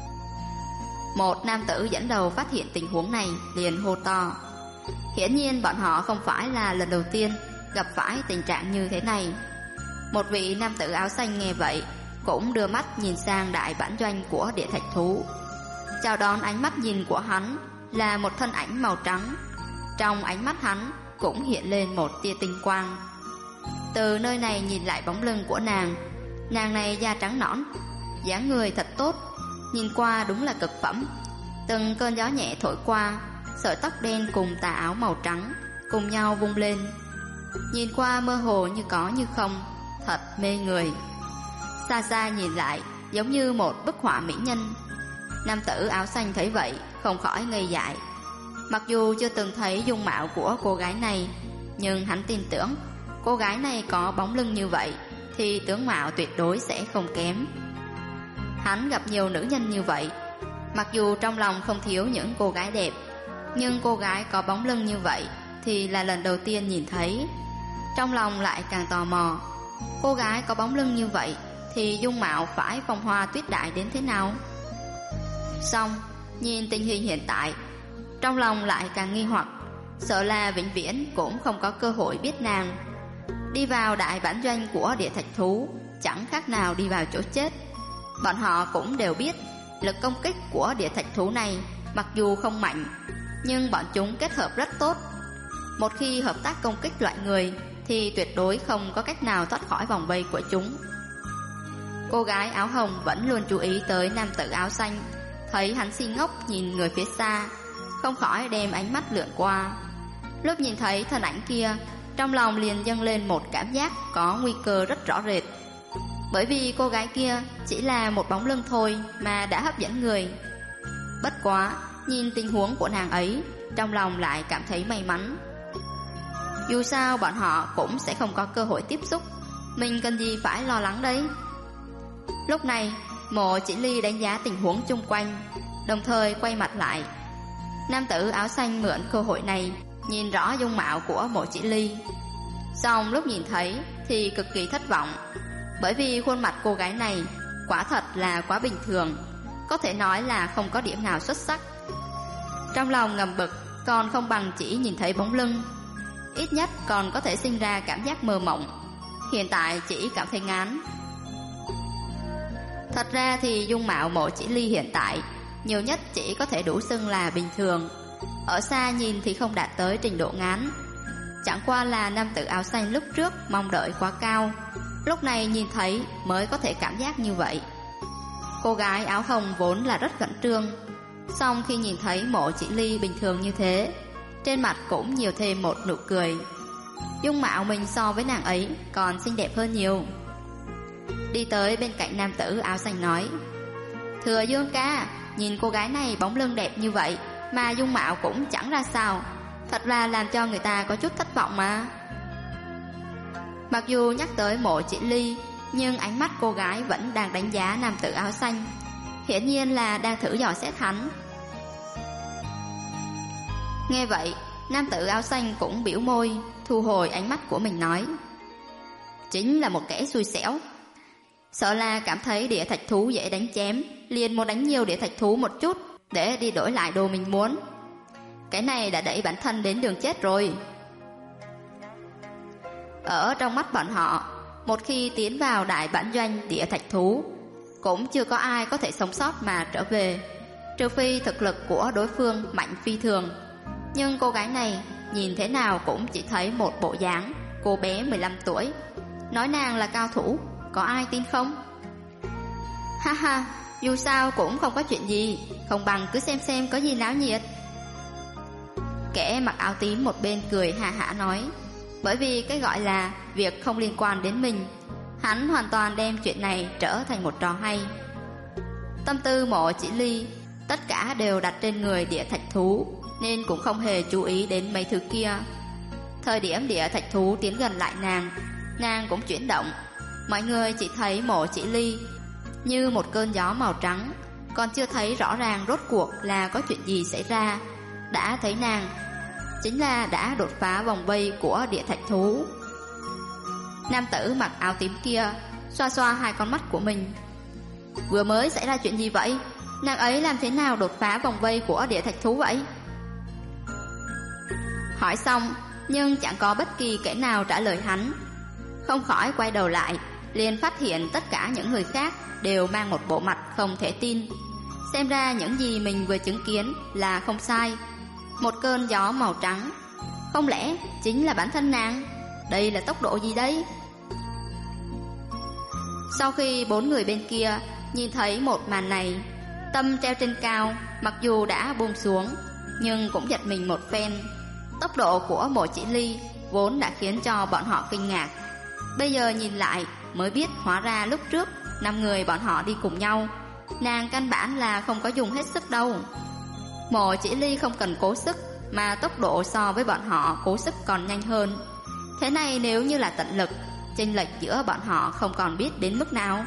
Một nam tử dẫn đầu phát hiện tình huống này liền hô to. Hiển nhiên bọn họ không phải là lần đầu tiên gặp phải tình trạng như thế này. Một vị nam tử áo xanh nghe vậy cũng đưa mắt nhìn sang đại bản doanh của địa thạch thú. Chào đón ánh mắt nhìn của hắn là một thân ảnh màu trắng. Trong ánh mắt hắn cũng hiện lên một tia tinh quang. Từ nơi này nhìn lại bóng lưng của nàng. Nàng này da trắng nõn, dáng người thật tốt, nhìn qua đúng là cực phẩm. Từng cơn gió nhẹ thổi qua, sợi tóc đen cùng tà áo màu trắng cùng nhau vung lên, nhìn qua mơ hồ như có như không, thật mê người. Xa xa nhìn lại giống như một bức họa mỹ nhân. Nam tử áo xanh thấy vậy không khỏi ngây dại. Mặc dù chưa từng thấy dung mạo của cô gái này, nhưng hắn tin tưởng cô gái này có bóng lưng như vậy thì tướng mạo tuyệt đối sẽ không kém. Hắn gặp nhiều nữ nhân như vậy, mặc dù trong lòng không thiếu những cô gái đẹp, nhưng cô gái có bóng lưng như vậy thì là lần đầu tiên nhìn thấy. Trong lòng lại càng tò mò, cô gái có bóng lưng như vậy thì dung mạo phải phong hoa tuyết đại đến thế nào. Xong, nhìn tình hình hiện tại, trong lòng lại càng nghi hoặc, sợ là vĩnh viễn cũng không có cơ hội biết nàng. Đi vào đại bản doanh của địa thạch thú chẳng khác nào đi vào chỗ chết. Bọn họ cũng đều biết lực công kích của địa thạch thú này mặc dù không mạnh, nhưng bọn chúng kết hợp rất tốt. Một khi hợp tác công kích loại người thì tuyệt đối không có cách nào thoát khỏi vòng vây của chúng. Cô gái áo hồng vẫn luôn chú ý tới nam tử áo xanh, thấy hắn si ngốc nhìn người phía xa, không khỏi đem ánh mắt lượn qua. Lúc nhìn thấy thân ảnh kia, trong lòng liền dâng lên một cảm giác có nguy cơ rất rõ rệt. Bởi vì cô gái kia chỉ là một bóng lưng thôi mà đã hấp dẫn người. Bất quá, nhìn tình huống của nàng ấy, trong lòng lại cảm thấy may mắn. Dù sao bọn họ cũng sẽ không có cơ hội tiếp xúc, mình cần gì phải lo lắng đấy. Lúc này, Mộ Chỉ Ly đánh giá tình huống chung quanh, đồng thời quay mặt lại. Nam tử áo xanh mượn cơ hội này nhìn rõ dung mạo của Mộ Chỉ Ly. Xong lúc nhìn thấy thì cực kỳ thất vọng, bởi vì khuôn mặt cô gái này quả thật là quá bình thường, có thể nói là không có điểm nào xuất sắc. Trong lòng ngầm bực, còn không bằng chỉ nhìn thấy bóng lưng, ít nhất còn có thể sinh ra cảm giác mơ mộng. Hiện tại chỉ cảm thấy ngán. Thật ra thì dung mạo Mộ Chỉ Ly hiện tại nhiều nhất chỉ có thể đủ xưng là bình thường, ở xa nhìn thì không đạt tới trình độ ngán. Chẳng qua là nam tử áo xanh lúc trước mong đợi quá cao, lúc này nhìn thấy mới có thể cảm giác như vậy. Cô gái áo hồng vốn là rất khẩn trương, song khi nhìn thấy Mộ Chỉ Ly bình thường như thế, trên mặt cũng nhiều thêm một nụ cười. Dung mạo mình so với nàng ấy còn xinh đẹp hơn nhiều. Đi tới bên cạnh nam tử áo xanh nói: Thừa Dương ca, nhìn cô gái này bóng lưng đẹp như vậy mà dung mạo cũng chẳng ra sao, thật là làm cho người ta có chút thất vọng mà. Mặc dù nhắc tới Mộ Chỉ Ly, nhưng ánh mắt cô gái vẫn đang đánh giá nam tử áo xanh, hiển nhiên là đang thử dò xét hắn. Nghe vậy, nam tử áo xanh cũng biểu môi, thu hồi ánh mắt của mình nói: Chính là một kẻ xui xẻo. Sợ là cảm thấy địa thạch thú dễ đánh chém, liền muốn đánh nhiều địa thạch thú một chút để đi đổi lại đồ mình muốn. Cái này đã đẩy bản thân đến đường chết rồi. Ở trong mắt bọn họ, một khi tiến vào đại bản doanh địa thạch thú, cũng chưa có ai có thể sống sót mà trở về, trừ phi thực lực của đối phương mạnh phi thường. Nhưng cô gái này nhìn thế nào cũng chỉ thấy một bộ dáng cô bé 15 tuổi, nói nàng là cao thủ, có ai tin không? Ha ha, dù sao cũng không có chuyện gì, không bằng cứ xem có gì náo nhiệt. Kẻ mặc áo tím một bên cười ha hả nói, bởi vì cái gọi là việc không liên quan đến mình, hắn hoàn toàn đem chuyện này trở thành một trò hay. Tâm tư Mộ Chỉ Ly tất cả đều đặt trên người địa thạch thú, nên cũng không hề chú ý đến mấy thứ kia. Thời điểm địa thạch thú tiến gần lại nàng cũng chuyển động. Mọi người chỉ thấy Mộ Chỉ Ly như một cơn gió màu trắng, còn chưa thấy rõ ràng rốt cuộc là có chuyện gì xảy ra. Đã thấy nàng chính là đã đột phá vòng vây của địa thạch thú. Nam tử mặc áo tím kia xoa xoa hai con mắt của mình. Vừa mới xảy ra chuyện gì vậy? Nàng ấy làm thế nào đột phá vòng vây của địa thạch thú vậy? Hỏi xong, nhưng chẳng có bất kỳ kẻ nào trả lời hắn. Không khỏi quay đầu lại, liền phát hiện tất cả những người khác đều mang một bộ mặt không thể tin. Xem ra những gì mình vừa chứng kiến là không sai. Một cơn gió màu trắng, không lẽ chính là bản thân nàng? Đây là tốc độ gì đấy? Sau khi bốn người bên kia nhìn thấy một màn này, tâm treo trên cao, mặc dù đã buông xuống, nhưng cũng giật mình một phen. Tốc độ của Mộ Chỉ Ly vốn đã khiến cho bọn họ kinh ngạc, bây giờ nhìn lại mới biết hóa ra lúc trước 5 người bọn họ đi cùng nhau, nàng căn bản là không có dùng hết sức đâu. Mộ Chỉ Ly không cần cố sức, mà tốc độ so với bọn họ cố sức còn nhanh hơn. Thế này nếu như là tận lực, chênh lệch giữa bọn họ không còn biết đến mức nào.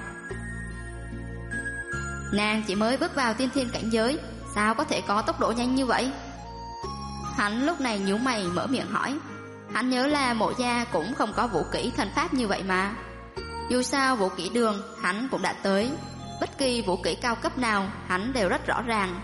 Nàng chỉ mới bước vào tiên thiên cảnh giới, sao có thể có tốc độ nhanh như vậy? Hắn lúc này nhíu mày mở miệng hỏi. Hắn nhớ là Mộ gia cũng không có vũ kỹ thần pháp như vậy mà. Dù sao vũ kỹ đường hắn cũng đã tới, bất kỳ vũ kỹ cao cấp nào hắn đều rất rõ ràng.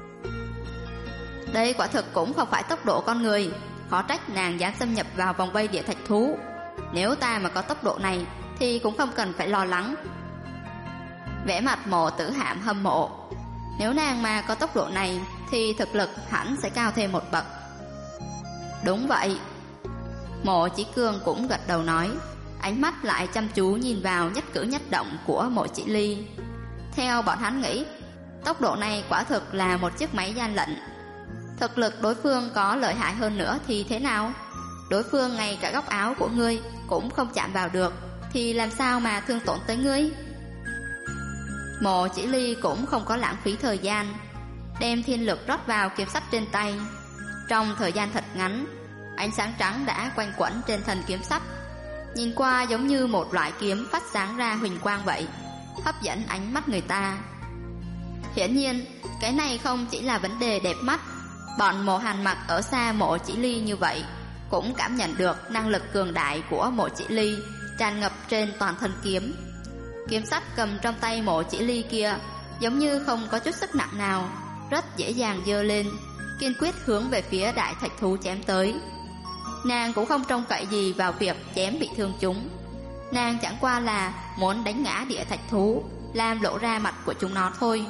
Đây quả thực cũng không phải tốc độ con người, khó trách nàng dám xâm nhập vào vòng vây địa thạch thú. Nếu ta mà có tốc độ này thì cũng không cần phải lo lắng. Vẻ mặt Mộ Tử Hạm hâm mộ. Nếu nàng mà có tốc độ này thì thực lực hẳn sẽ cao thêm một bậc. Đúng vậy. Mộ Chỉ Cương cũng gật đầu nói. ánh mắt lại chăm chú nhìn vào nhất cử nhất động của Mộ Chỉ Ly. Theo bọn hắn nghĩ, tốc độ này quả thực là một chiếc máy gian lận. Thực lực đối phương có lợi hại hơn nữa thì thế nào? Đối phương ngay cả góc áo của ngươi cũng không chạm vào được, thì làm sao mà thương tổn tới ngươi? Mộ Chỉ Ly cũng không có lãng phí thời gian, đem thiên lực rót vào kiếm sắt trên tay. Trong thời gian thật ngắn, ánh sáng trắng đã quanh quẩn trên thân kiếm sắt, nhìn qua giống như một loại kiếm phát sáng ra huỳnh quang vậy, hấp dẫn ánh mắt người ta. Hiển nhiên, cái này không chỉ là vấn đề đẹp mắt. Bọn Mộ Hàn Mặc ở xa Mộ Chỉ Ly như vậy cũng cảm nhận được năng lực cường đại của Mộ Chỉ Ly tràn ngập trên toàn thân kiếm. Kiếm sắt cầm trong tay Mộ Chỉ Ly kia giống như không có chút sức nặng nào, rất dễ dàng giơ lên, kiên quyết hướng về phía đại thạch thú chém tới. Nàng cũng không trông cậy gì vào việc chém bị thương chúng. Nàng chẳng qua là muốn đánh ngã địa thạch thú, làm lộ ra mặt của chúng nó thôi.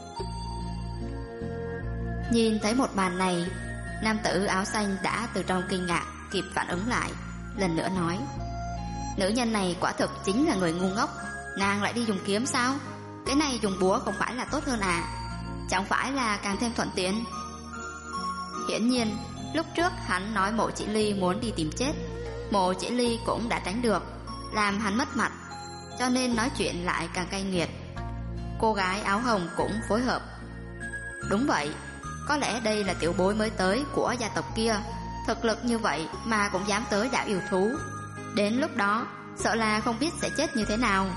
Nhìn thấy một màn này, nam tử áo xanh đã từ trong kinh ngạc kịp phản ứng lại, lần nữa nói: nữ nhân này quả thực chính là người ngu ngốc. Nàng lại đi dùng kiếm sao? Cái này dùng búa không phải là tốt hơn à? Chẳng phải là càng thêm thuận tiện? Hiển nhiên, lúc trước hắn nói Mộ Chỉ Ly muốn đi tìm chết, Mộ Chỉ Ly cũng đã tránh được, làm hắn mất mặt, cho nên nói chuyện lại càng cay nghiệt. Cô gái áo hồng cũng phối hợp: đúng vậy, có lẽ đây là tiểu bối mới tới của gia tộc kia, thực lực như vậy mà cũng dám tới đảo yêu thú. Đến lúc đó sợ là không biết sẽ chết như thế nào.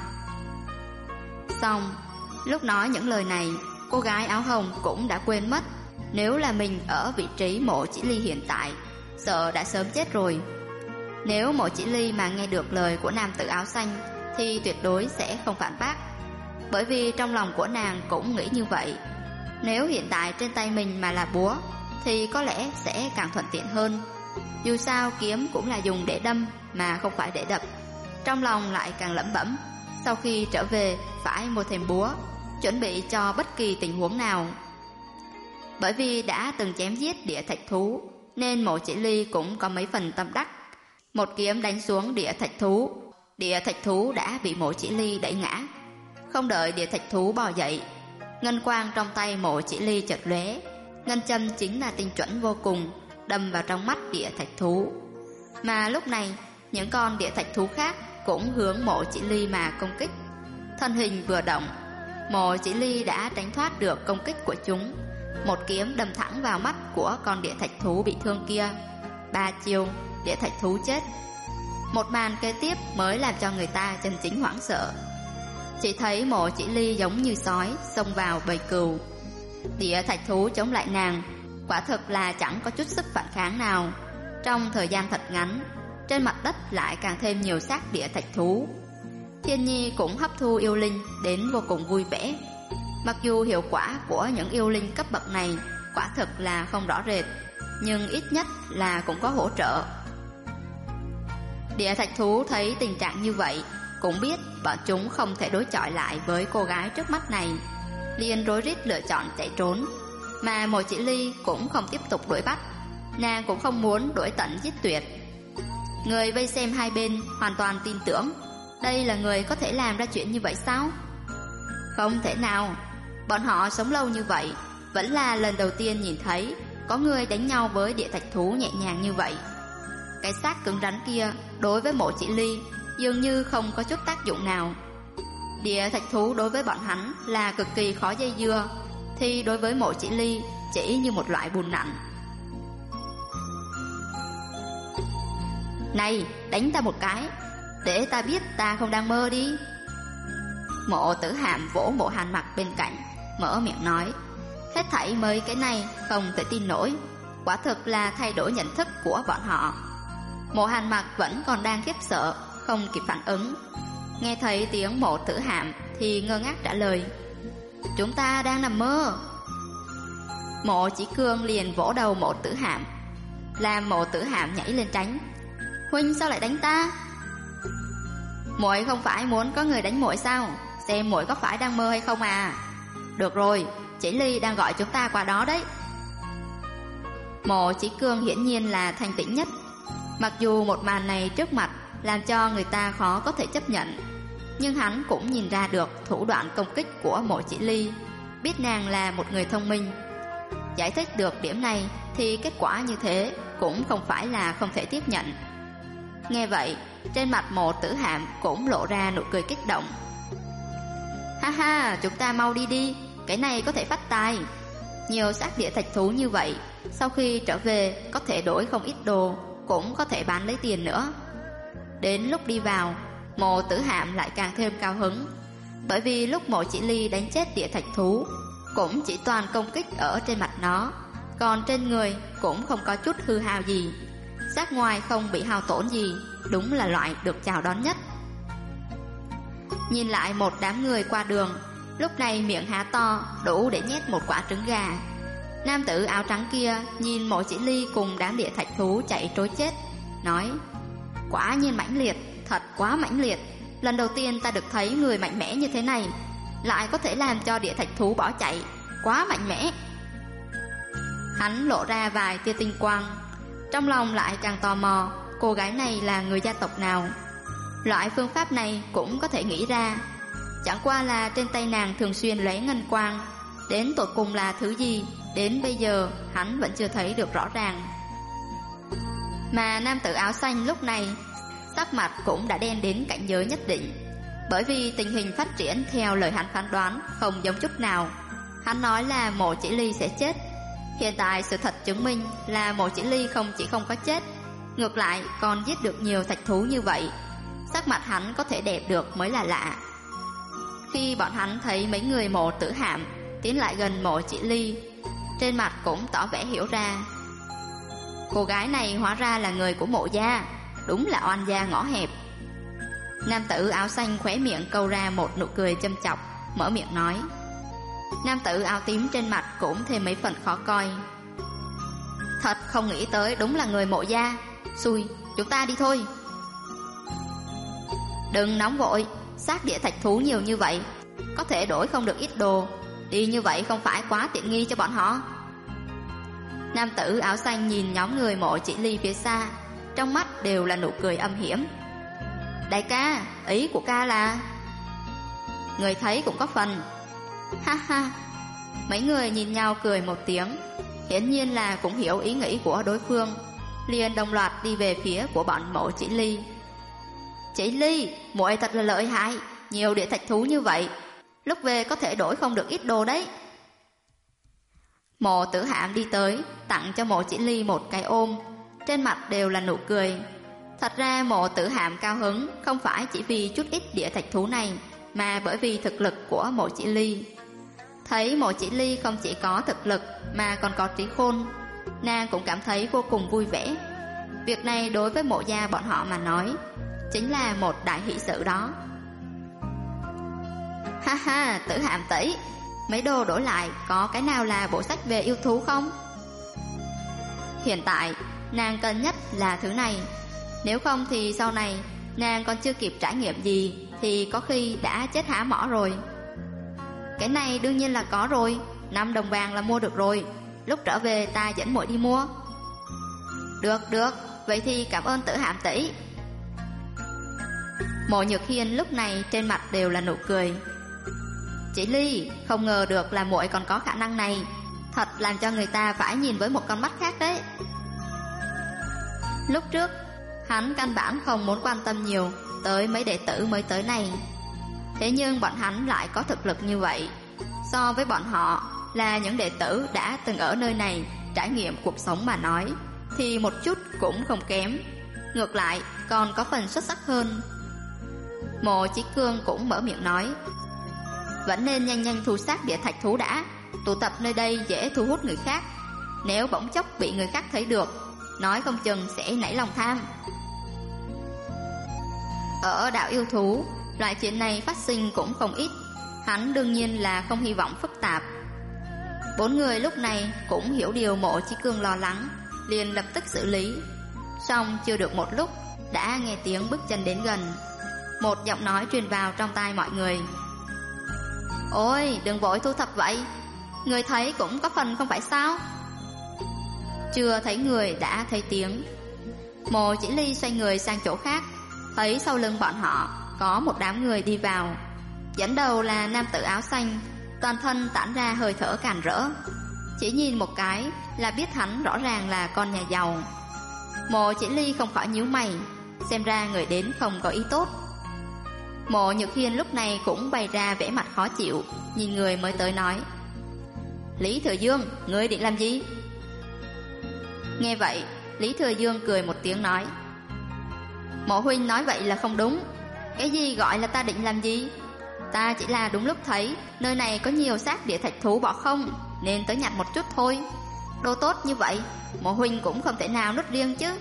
Xong, lúc nói những lời này, cô gái áo hồng cũng đã quên mất, nếu là mình ở vị trí Mộ Chỉ Ly hiện tại, sợ đã sớm chết rồi. Nếu Mộ Chỉ Ly mà nghe được lời của nam tử áo xanh thì tuyệt đối sẽ không phản bác, bởi vì trong lòng của nàng cũng nghĩ như vậy. Nếu hiện tại trên tay mình mà là búa thì có lẽ sẽ càng thuận tiện hơn. Dù sao kiếm cũng là dùng để đâm mà không phải để đập. Trong lòng lại càng lẩm bẩm, sau khi trở về phải mua thêm búa, chuẩn bị cho bất kỳ tình huống nào. Bởi vì đã từng chém giết địa thạch thú, nên Mộ Chỉ Ly cũng có mấy phần tâm đắc. Một kiếm đánh xuống địa thạch thú đã bị Mộ Chỉ Ly đẩy ngã. Không đợi địa thạch thú bò dậy, ngân quang trong tay Mộ Chỉ Ly chợt lóe, ngân châm chính là tinh chuẩn vô cùng, đâm vào trong mắt địa thạch thú. Mà lúc này, những con địa thạch thú khác cũng hướng Mộ Chỉ Ly mà công kích. Thân hình vừa động, Mộ Chỉ Ly đã tránh thoát được công kích của chúng, một kiếm đâm thẳng vào mắt của con địa thạch thú bị thương kia. 3 chiêu, địa thạch thú chết. Một màn kế tiếp mới làm cho người ta chân chính hoảng sợ. Chỉ thấy Mộ Chỉ Ly giống như sói xông vào bầy cừu. Địa thạch thú chống lại nàng, quả thực là chẳng có chút sức phản kháng nào. Trong thời gian thật ngắn, trên mặt đất lại càng thêm nhiều xác địa thạch thú. Thiên Nhi cũng hấp thu yêu linh đến vô cùng vui vẻ. Mặc dù hiệu quả của những yêu linh cấp bậc này quả thực là không rõ rệt, nhưng ít nhất là cũng có hỗ trợ. Địa thạch thú thấy tình trạng như vậy, cũng biết bọn chúng không thể đối chọi lại với cô gái trước mắt này, liền rối rít lựa chọn chạy trốn. Mà Mộ Chỉ Ly cũng không tiếp tục đuổi bắt, nàng cũng không muốn đuổi tận giết tuyệt. Người vây xem hai bên hoàn toàn tin tưởng đây là người có thể làm ra chuyện như vậy sao? Không thể nào. Bọn họ sống lâu như vậy, vẫn là lần đầu tiên nhìn thấy có người đánh nhau với địa thạch thú nhẹ nhàng như vậy. Cái xác cứng rắn kia đối với Mộ Chỉ Ly dường như không có chút tác dụng nào. Địa thạch thú đối với bọn hắn là cực kỳ khó dây dưa, thì đối với Mộ Chỉ Ly chỉ như một loại bùn nặn. Này, đánh ta một cái, để ta biết ta không đang mơ đi. Mộ Tử Hàm vỗ Mộ Hàn Mặc bên cạnh, mở miệng nói: hết thảy mấy cái này không thể tin nổi, quả thực là thay đổi nhận thức của bọn họ. Mộ Hàn Mặc vẫn còn đang khiếp sợ, không kịp phản ứng. Nghe thấy tiếng Mộ Tử Hàm thì ngơ ngác trả lời: chúng ta đang nằm mơ. Mộ Chỉ Cương liền vỗ đầu Mộ Tử Hàm, làm Mộ Tử Hàm nhảy lên tránh. Huynh sao lại đánh ta? Muội không phải muốn có người đánh muội sao? Xem muội có phải đang mơ hay không à? Được rồi, Chỉ Ly đang gọi chúng ta qua đó đấy. Mộ Chỉ Cương hiển nhiên là thanh tĩnh nhất. Mặc dù một màn này trước mặt làm cho người ta khó có thể chấp nhận. Nhưng hắn cũng nhìn ra được thủ đoạn công kích của Mộ Chỉ Ly, biết nàng là một người thông minh. Giải thích được điểm này thì kết quả như thế cũng không phải là không thể tiếp nhận. Nghe vậy, trên mặt Mộ Tử Hạm cũng lộ ra nụ cười kích động. Ha ha, chúng ta mau đi đi, cái này có thể phát tài. Nhiều xác địa thạch thú như vậy, sau khi trở về có thể đổi không ít đồ, cũng có thể bán lấy tiền nữa. Đến lúc đi vào, Mộ Tử Hạm lại càng thêm cao hứng, bởi vì lúc Mộ Chỉ Ly đánh chết địa thạch thú cũng chỉ toàn công kích ở trên mặt nó, còn trên người cũng không có chút hư hao gì, xác ngoài không bị hao tổn gì, đúng là loại được chào đón nhất. Nhìn lại một đám người qua đường, lúc này miệng há to đủ để nhét một quả trứng gà. Nam tử áo trắng kia nhìn Mộ Chỉ Ly cùng đám địa thạch thú chạy trối chết, nói: quả nhiên mãnh liệt, thật quá mãnh liệt. Lần đầu tiên ta được thấy người mạnh mẽ như thế này, lại có thể làm cho địa thạch thú bỏ chạy, quá mạnh mẽ. Hắn lộ ra vài tia tinh quang, trong lòng lại càng tò mò cô gái này là người gia tộc nào. Loại phương pháp này cũng có thể nghĩ ra, chẳng qua là trên tay nàng thường xuyên lóe ngân quang, đến tột cùng là thứ gì, đến bây giờ hắn vẫn chưa thấy được rõ ràng. Mà nam tử áo xanh lúc này sắc mặt cũng đã đen đến cảnh giới nhất định, bởi vì tình hình phát triển theo lời hắn phán đoán không giống chút nào. Hắn nói là Mộ Chỉ Ly sẽ chết, hiện tại sự thật chứng minh là Mộ Chỉ Ly không chỉ không có chết, ngược lại còn giết được nhiều thạch thú như vậy. Sắc mặt hắn có thể đẹp được mới là lạ. Khi bọn hắn thấy mấy người Mộ Tử Hạm tiến lại gần Mộ Chỉ Ly, trên mặt cũng tỏ vẻ hiểu ra. Cô gái này hóa ra là người của Mộ gia, đúng là oan gia ngõ hẹp. Nam tử áo xanh khóe miệng câu ra một nụ cười châm chọc, mở miệng nói. Nam tử áo tím trên mặt cũng thêm mấy phần khó coi. Thật không nghĩ tới đúng là người Mộ gia, xui, chúng ta đi thôi. Đừng nóng vội, xác địa thạch thú nhiều như vậy, có thể đổi không được ít đồ, đi như vậy không phải quá tiện nghi cho bọn họ. Nam tử áo xanh nhìn nhóm người Mộ Chỉ Ly phía xa, trong mắt đều là nụ cười âm hiểm. Đại ca, ý của ca là... Người thấy cũng có phần. Ha ha. Mấy người nhìn nhau cười một tiếng, hiển nhiên là cũng hiểu ý nghĩ của đối phương, liền đồng loạt đi về phía của bọn Mộ Chỉ Ly. Chỉ Ly, muội thật là lợi hại, nhiều địa thạch thú như vậy, lúc về có thể đổi không được ít đồ đấy. Mộ Tử Hạm đi tới, tặng cho Mộ Chỉ Ly một cái ôm, trên mặt đều là nụ cười. Thật ra Mộ Tử Hạm cao hứng không phải chỉ vì chút ít địa thạch thú này, mà bởi vì thực lực của Mộ Chỉ Ly. Thấy Mộ Chỉ Ly không chỉ có thực lực mà còn có trí khôn, nàng cũng cảm thấy vô cùng vui vẻ. Việc này đối với Mộ gia bọn họ mà nói chính là một đại hỷ sự đó. Ha ha, Tử Hạm tỷ, mấy đồ đổi lại có cái nào là bộ sách về yêu thú không? Hiện tại nàng cần nhất là thứ này, nếu không thì sau này nàng còn chưa kịp trải nghiệm gì thì có khi đã chết há mỏ rồi. Cái này đương nhiên là có rồi, 5 đồng vàng là mua được rồi, lúc trở về ta dẫn muội đi mua. Được, vậy thì cảm ơn Tử Hạm tỷ. Mộ Nhược Hiên lúc này trên mặt đều là nụ cười. Chỉ Ly, không ngờ được là muội còn có khả năng này, thật làm cho người ta phải nhìn với một con mắt khác đấy. Lúc trước hắn căn bản không muốn quan tâm nhiều tới mấy đệ tử mới tới này, thế nhưng bọn hắn lại có thực lực như vậy. So với bọn họ là những đệ tử đã từng ở nơi này trải nghiệm cuộc sống mà nói, thì một chút cũng không kém, ngược lại còn có phần xuất sắc hơn. Mộ Chí Cương cũng mở miệng nói, vẫn nên nhanh thu sát địa thạch thú đã, tụ tập nơi đây dễ thu hút người khác, nếu bỗng chốc bị người khác thấy được, nói không chừng sẽ nảy lòng tham. Ở đảo yêu thú, loại chuyện này phát sinh cũng không ít, hắn đương nhiên là không hy vọng phức tạp. 4 người lúc này cũng hiểu điều Mộ Chí Cương lo lắng, liền lập tức xử lý. Xong chưa được một lúc, đã nghe tiếng bước chân đến gần. Một giọng nói truyền vào trong tai mọi người. Ôi, đừng vội thu thập vậy, người thấy cũng có phần không phải sao? Chưa thấy người đã thấy tiếng. Mộ Chỉ Ly xoay người sang chỗ khác, thấy sau lưng bọn họ có một đám người đi vào. Dẫn đầu là nam tử áo xanh, toàn thân tản ra hơi thở càn rỡ. Chỉ nhìn một cái là biết hắn rõ ràng là con nhà giàu. Mộ Chỉ Ly không khỏi nhíu mày, xem ra người đến không có ý tốt. Mộ Nhược Hiên lúc này cũng bày ra vẻ mặt khó chịu, nhìn người mới tới nói: Lý Thừa Dương, ngươi định làm gì? Nghe vậy, Lý Thừa Dương cười một tiếng nói: Mộ huynh nói vậy là không đúng. Cái gì gọi là ta định làm gì? Ta chỉ là đúng lúc thấy nơi này có nhiều xác địa thạch thú bỏ không, nên tới nhặt một chút thôi. Đồ tốt như vậy, Mộ huynh cũng không thể nào nuốt riêng chứ.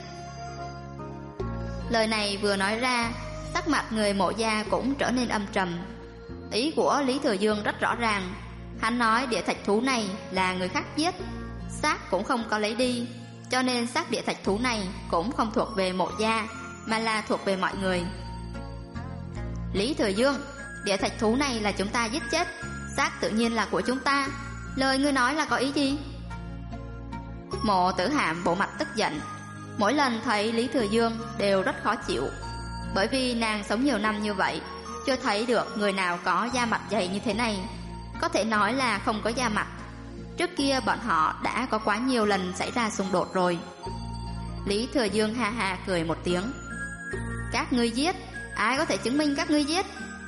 Lời này vừa nói ra, sắc mặt người Mộ gia cũng trở nên âm trầm. Ý của Lý Thừa Dương rất rõ ràng. Hắn nói địa thạch thú này là người khác giết, xác cũng không có lấy đi, cho nên xác địa thạch thú này cũng không thuộc về Mộ gia, mà là thuộc về mọi người. Lý Thừa Dương, địa thạch thú này là chúng ta giết chết, xác tự nhiên là của chúng ta. Lời ngươi nói là có ý gì? Mộ Tử Hạm bộ mặt tức giận. Mỗi lần thấy Lý Thừa Dương đều rất khó chịu, bởi vì nàng sống nhiều năm như vậy, chưa thấy được người nào có da mặt dày như thế này. Có thể nói là không có da mặt. Trước kia bọn họ đã có quá nhiều lần xảy ra xung đột rồi. Lý Thừa Dương ha ha cười một tiếng: Các ngươi giết? Ai có thể chứng minh các ngươi giết?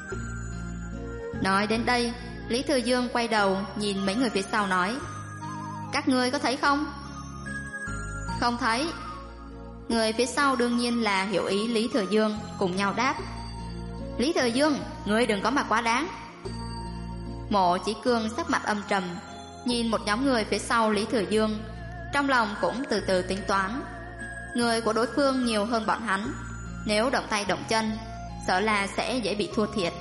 Nói đến đây, Lý Thừa Dương quay đầu nhìn mấy người phía sau nói: Các ngươi có thấy không? Không thấy. Người phía sau đương nhiên là hiểu ý Lý Thừa Dương, cùng nhau đáp: Lý Thừa Dương, ngươi đừng có mà quá đáng. Mộ Chỉ Cương sắc mặt âm trầm, nhìn một nhóm người phía sau Lý Thừa Dương, trong lòng cũng từ từ tính toán. Người của đối phương nhiều hơn bọn hắn, nếu động tay động chân, sợ là sẽ dễ bị thua thiệt.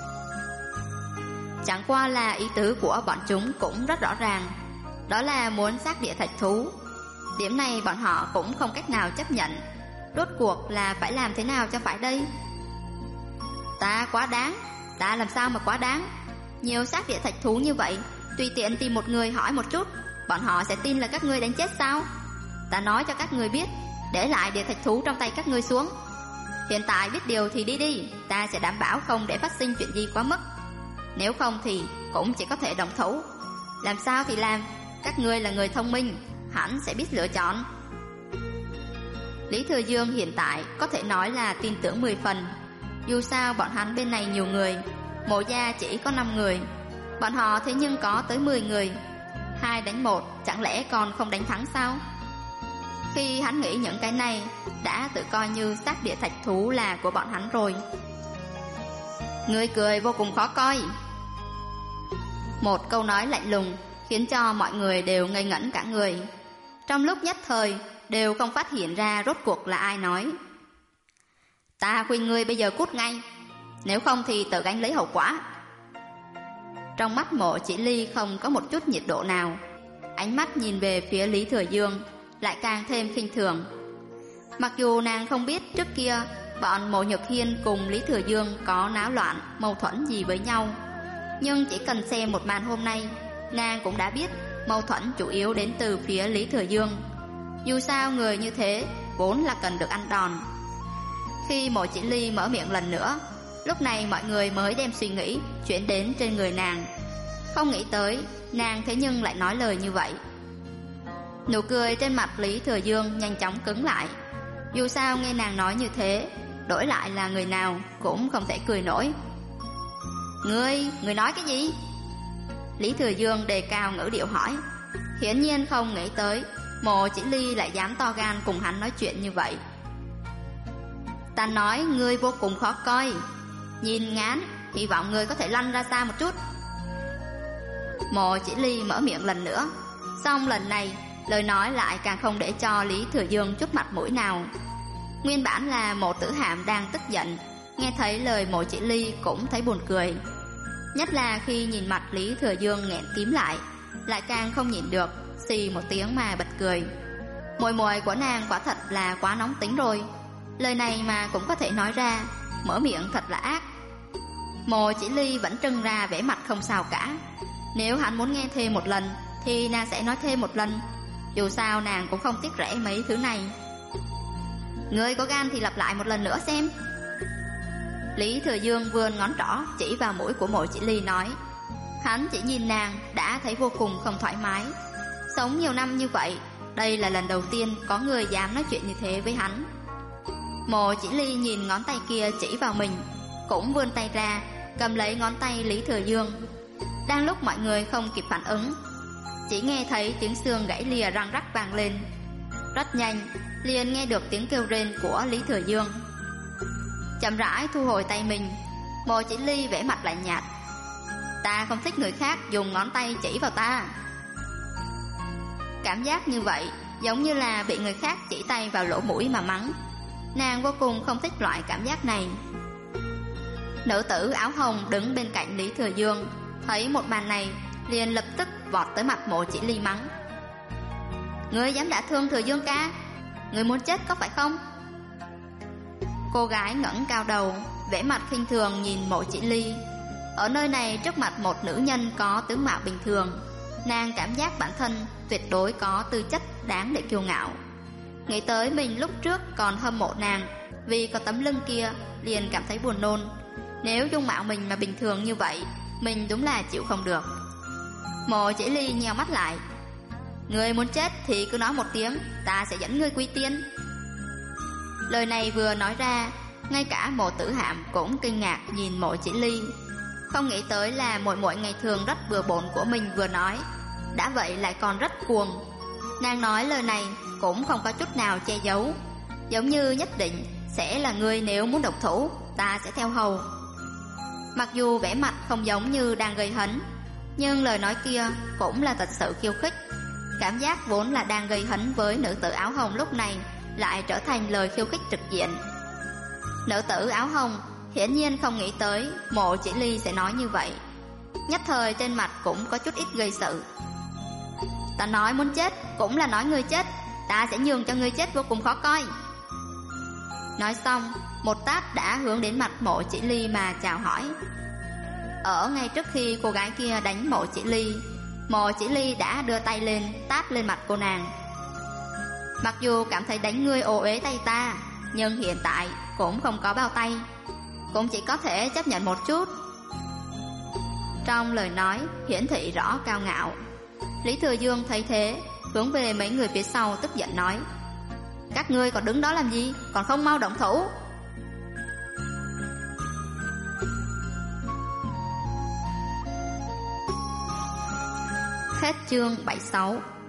Chẳng qua là ý tứ của bọn chúng cũng rất rõ ràng, đó là muốn xác địa thạch thú. Điểm này bọn họ cũng không cách nào chấp nhận. Rốt cuộc là phải làm thế nào cho phải đây? Ta quá đáng? Ta làm sao mà quá đáng? Nhiều xác địa thạch thú như vậy, tùy tiện tìm một người hỏi một chút, bọn họ sẽ tin là các ngươi đánh chết sao? Ta nói cho các ngươi biết, để lại địa thạch thú trong tay các ngươi xuống. Hiện tại biết điều thì đi đi, ta sẽ đảm bảo không để phát sinh chuyện gì quá mức. Nếu không thì cũng chỉ có thể động thủ. Làm sao thì làm, các ngươi là người thông minh, hẳn sẽ biết lựa chọn. Lý Thừa Dương hiện tại có thể nói là tin tưởng 10 phần. Dù sao bọn hắn bên này nhiều người, Mộ gia chỉ có 5 người, bọn họ thế nhưng có tới 10 người. 2 đánh 1, chẳng lẽ còn không đánh thắng sao? Khi hắn nghĩ những cái này, đã tự coi như xác địa thạch thú là của bọn hắn rồi. Người cười vô cùng khó coi. Một câu nói lạnh lùng khiến cho mọi người đều ngây ngẩn cả người. Trong lúc nhất thời đều không phát hiện ra rốt cuộc là ai nói. Ta khuyên ngươi bây giờ cút ngay, nếu không thì tự gánh lấy hậu quả. Trong mắt Mộ Chỉ Ly không có một chút nhiệt độ nào, ánh mắt nhìn về phía Lý Thừa Dương lại càng thêm khinh thường. Mặc dù nàng không biết trước kia bọn Mộ Nhược Hiên cùng Lý Thừa Dương có náo loạn, mâu thuẫn gì với nhau, nhưng chỉ cần xem một màn hôm nay, nàng cũng đã biết mâu thuẫn chủ yếu đến từ phía Lý Thừa Dương. Dù sao người như thế vốn là cần được ăn đòn. Khi Mộ Chỉ Ly mở miệng lần nữa, lúc này mọi người mới đem suy nghĩ chuyển đến trên người nàng. Không nghĩ tới nàng thế nhưng lại nói lời như vậy. Nụ cười trên mặt Lý Thừa Dương nhanh chóng cứng lại. Dù sao nghe nàng nói như thế, đổi lại là người nào cũng không thể cười nổi. Ngươi nói cái gì? Lý Thừa Dương đề cao ngữ điệu hỏi. Hiển nhiên không nghĩ tới Mộ Chỉ Ly lại dám to gan cùng hắn nói chuyện như vậy. Ta nói ngươi vô cùng khó coi, nhìn ngán, hy vọng ngươi có thể lăn ra xa một chút. Mộ Chỉ Ly mở miệng lần nữa, xong lần này lời nói lại càng không để cho Lý Thừa Dương chút mặt mũi nào. Nguyên bản là Mộ Tử Hạm đang tức giận, nghe thấy lời Mộ Chỉ Ly cũng thấy buồn cười. Nhất là khi nhìn mặt Lý Thừa Dương nghẹn tím lại càng không nhịn được, xì một tiếng mà bật cười. Muội muội của nàng quả thật là quá nóng tính rồi, lời này mà cũng có thể nói ra, mở miệng thật là ác. Mộ Chỉ Ly vẫn trưng ra vẻ mặt không sao cả. Nếu hắn muốn nghe thêm một lần thì nàng sẽ nói thêm một lần, dù sao nàng cũng không tiếc rẻ mấy thứ này. Ngươi có gan thì lặp lại một lần nữa xem. Lý Thừa Dương vươn ngón trỏ chỉ vào mũi của Mộ Chỉ Ly nói, hắn chỉ nhìn nàng đã thấy vô cùng không thoải mái. Sống nhiều năm như vậy, đây là lần đầu tiên có người dám nói chuyện như thế với hắn. Mộ Chỉ Ly nhìn ngón tay kia chỉ vào mình, cũng vươn tay ra cầm lấy ngón tay Lý Thừa Dương. Đang lúc mọi người không kịp phản ứng, chỉ nghe thấy tiếng xương gãy lìa răng rắc vang lên. Rất nhanh liền nghe được tiếng kêu rên của Lý Thừa Dương. Chậm rãi thu hồi tay mình, Mộ Chỉ Ly vẻ mặt lạnh nhạt, ta không thích người khác dùng ngón tay chỉ vào ta. Cảm giác như vậy giống như là bị người khác chỉ tay vào lỗ mũi mà mắng. Nàng vô cùng không thích loại cảm giác này. Nữ tử áo hồng đứng bên cạnh Lý Thừa Dương thấy một màn này liền lập tức vọt tới mặt Mộ Chỉ Ly mắng, ngươi dám đả thương Thừa Dương ca, ngươi muốn chết có phải không? Cô gái ngẩng cao đầu, vẻ mặt khinh thường nhìn Mộ Chỉ Ly. Ở nơi này trước mặt một nữ nhân có tướng mạo bình thường, nàng cảm giác bản thân tuyệt đối có tư chất đáng để kiêu ngạo. Nghĩ tới mình lúc trước còn hâm mộ nàng vì có tấm lưng kia, liền cảm thấy buồn nôn. Nếu dung mạo mình mà bình thường như vậy, mình đúng là chịu không được. Mộ Chỉ Ly nheo mắt lại, ngươi muốn chết thì cứ nói một tiếng, ta sẽ dẫn ngươi quy tiên. Lời này vừa nói ra, ngay cả Mộ Tử Hạm cũng kinh ngạc nhìn Mộ Chỉ Ly. Không nghĩ tới là muội muội ngày thường rất bừa bộn của mình vừa nói, đã vậy lại còn rất cuồng. Nàng nói lời này cũng không có chút nào che giấu, giống như nhất định sẽ là ngươi nếu muốn động thủ, ta sẽ theo hầu. Mặc dù vẻ mặt không giống như đang gây hấn, nhưng lời nói kia cũng là thật sự khiêu khích. Cảm giác vốn là đang gây hấn với nữ tử áo hồng lúc này lại trở thành lời khiêu khích trực diện. Nữ tử áo hồng hiển nhiên không nghĩ tới Mộ Chỉ Ly sẽ nói như vậy, nhất thời trên mặt cũng có chút ít gây sự. Ta nói muốn chết cũng là nói ngươi chết, ta sẽ nhường cho ngươi chết vô cùng khó coi. Nói xong, một tát đã hướng đến mặt Mộ Chỉ Ly mà chào hỏi. Ở ngay trước khi cô gái kia đánh Mộ Chỉ Ly, Mộ Chỉ Ly đã đưa tay lên tát lên mặt cô nàng. Mặc dù cảm thấy đánh ngươi ô uế tay ta, nhưng hiện tại cũng không có bao tay, cũng chỉ có thể chấp nhận một chút. Trong lời nói hiển thị rõ cao ngạo. Lý Thừa Dương thấy thế, hướng về mấy người phía sau tức giận nói, các ngươi còn đứng đó làm gì, còn không mau động thủ. Hết chương 76.